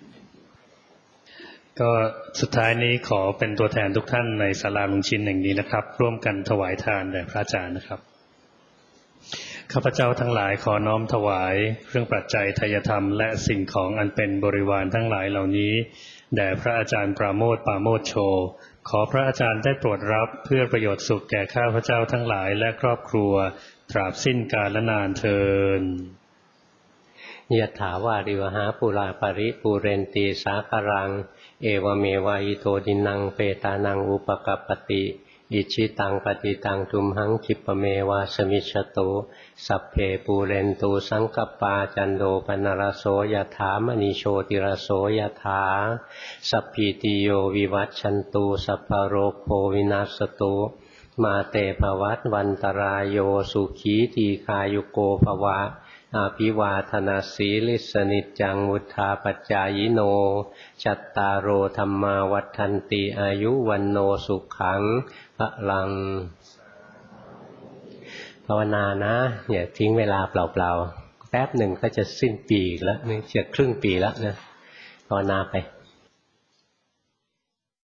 R: ก็สุดท้ายนี้ขอเป็นตัวแทนทุกท่านในศาลาลุงชินแห่งนี้นะครับร่วมกันถวายทานแด่พระอาจารย์นะครับข้าพเจ้าทั้งหลายขอน้อมถวายเครื่องปัจจัยทายธรรมและสิ่งของอันเป็นบริวารทั้งหลายเหล่านี้แด่พระอาจารย์ปราโมทย์ปราโมทย์โชขอพระอาจารย์ได้โปรดรับเพื่อประโยชน์สุขแก่ข้าพเจ้าทั้งหลายและครอบครัวตราบสิ้นกาลนานเทอญ
A: ยะถาวาริวหาปุราปริปูเรนตีสาคารังเอวเมวะอิโตดินังเปตานังอุปกัปปติอิชิตังปฏิตังทุมหังคิปเมวะสมิชโตสัพเพปูเรนตูสังกปาจันโดปนรโสยถามณีโชติรโสยถาสัพพิติโยวิวัชชันตุสัพพโรโควินาศตุมาเตภวัตวันตรายโยสุขีทีคายุโกภวะอาภิวาทนาสีลิสนิจจังมุทธาปัจจายโนจัตตารโอธรรมาวัฏันติอายุวันโนสุขังพลังภาวนานะอย่าทิ้งเวลาเปล่าๆแป๊บหนึ่งก็จะสิ้นปีแล้วนี่จะครึ่งปีแล้วนะภาวนาไป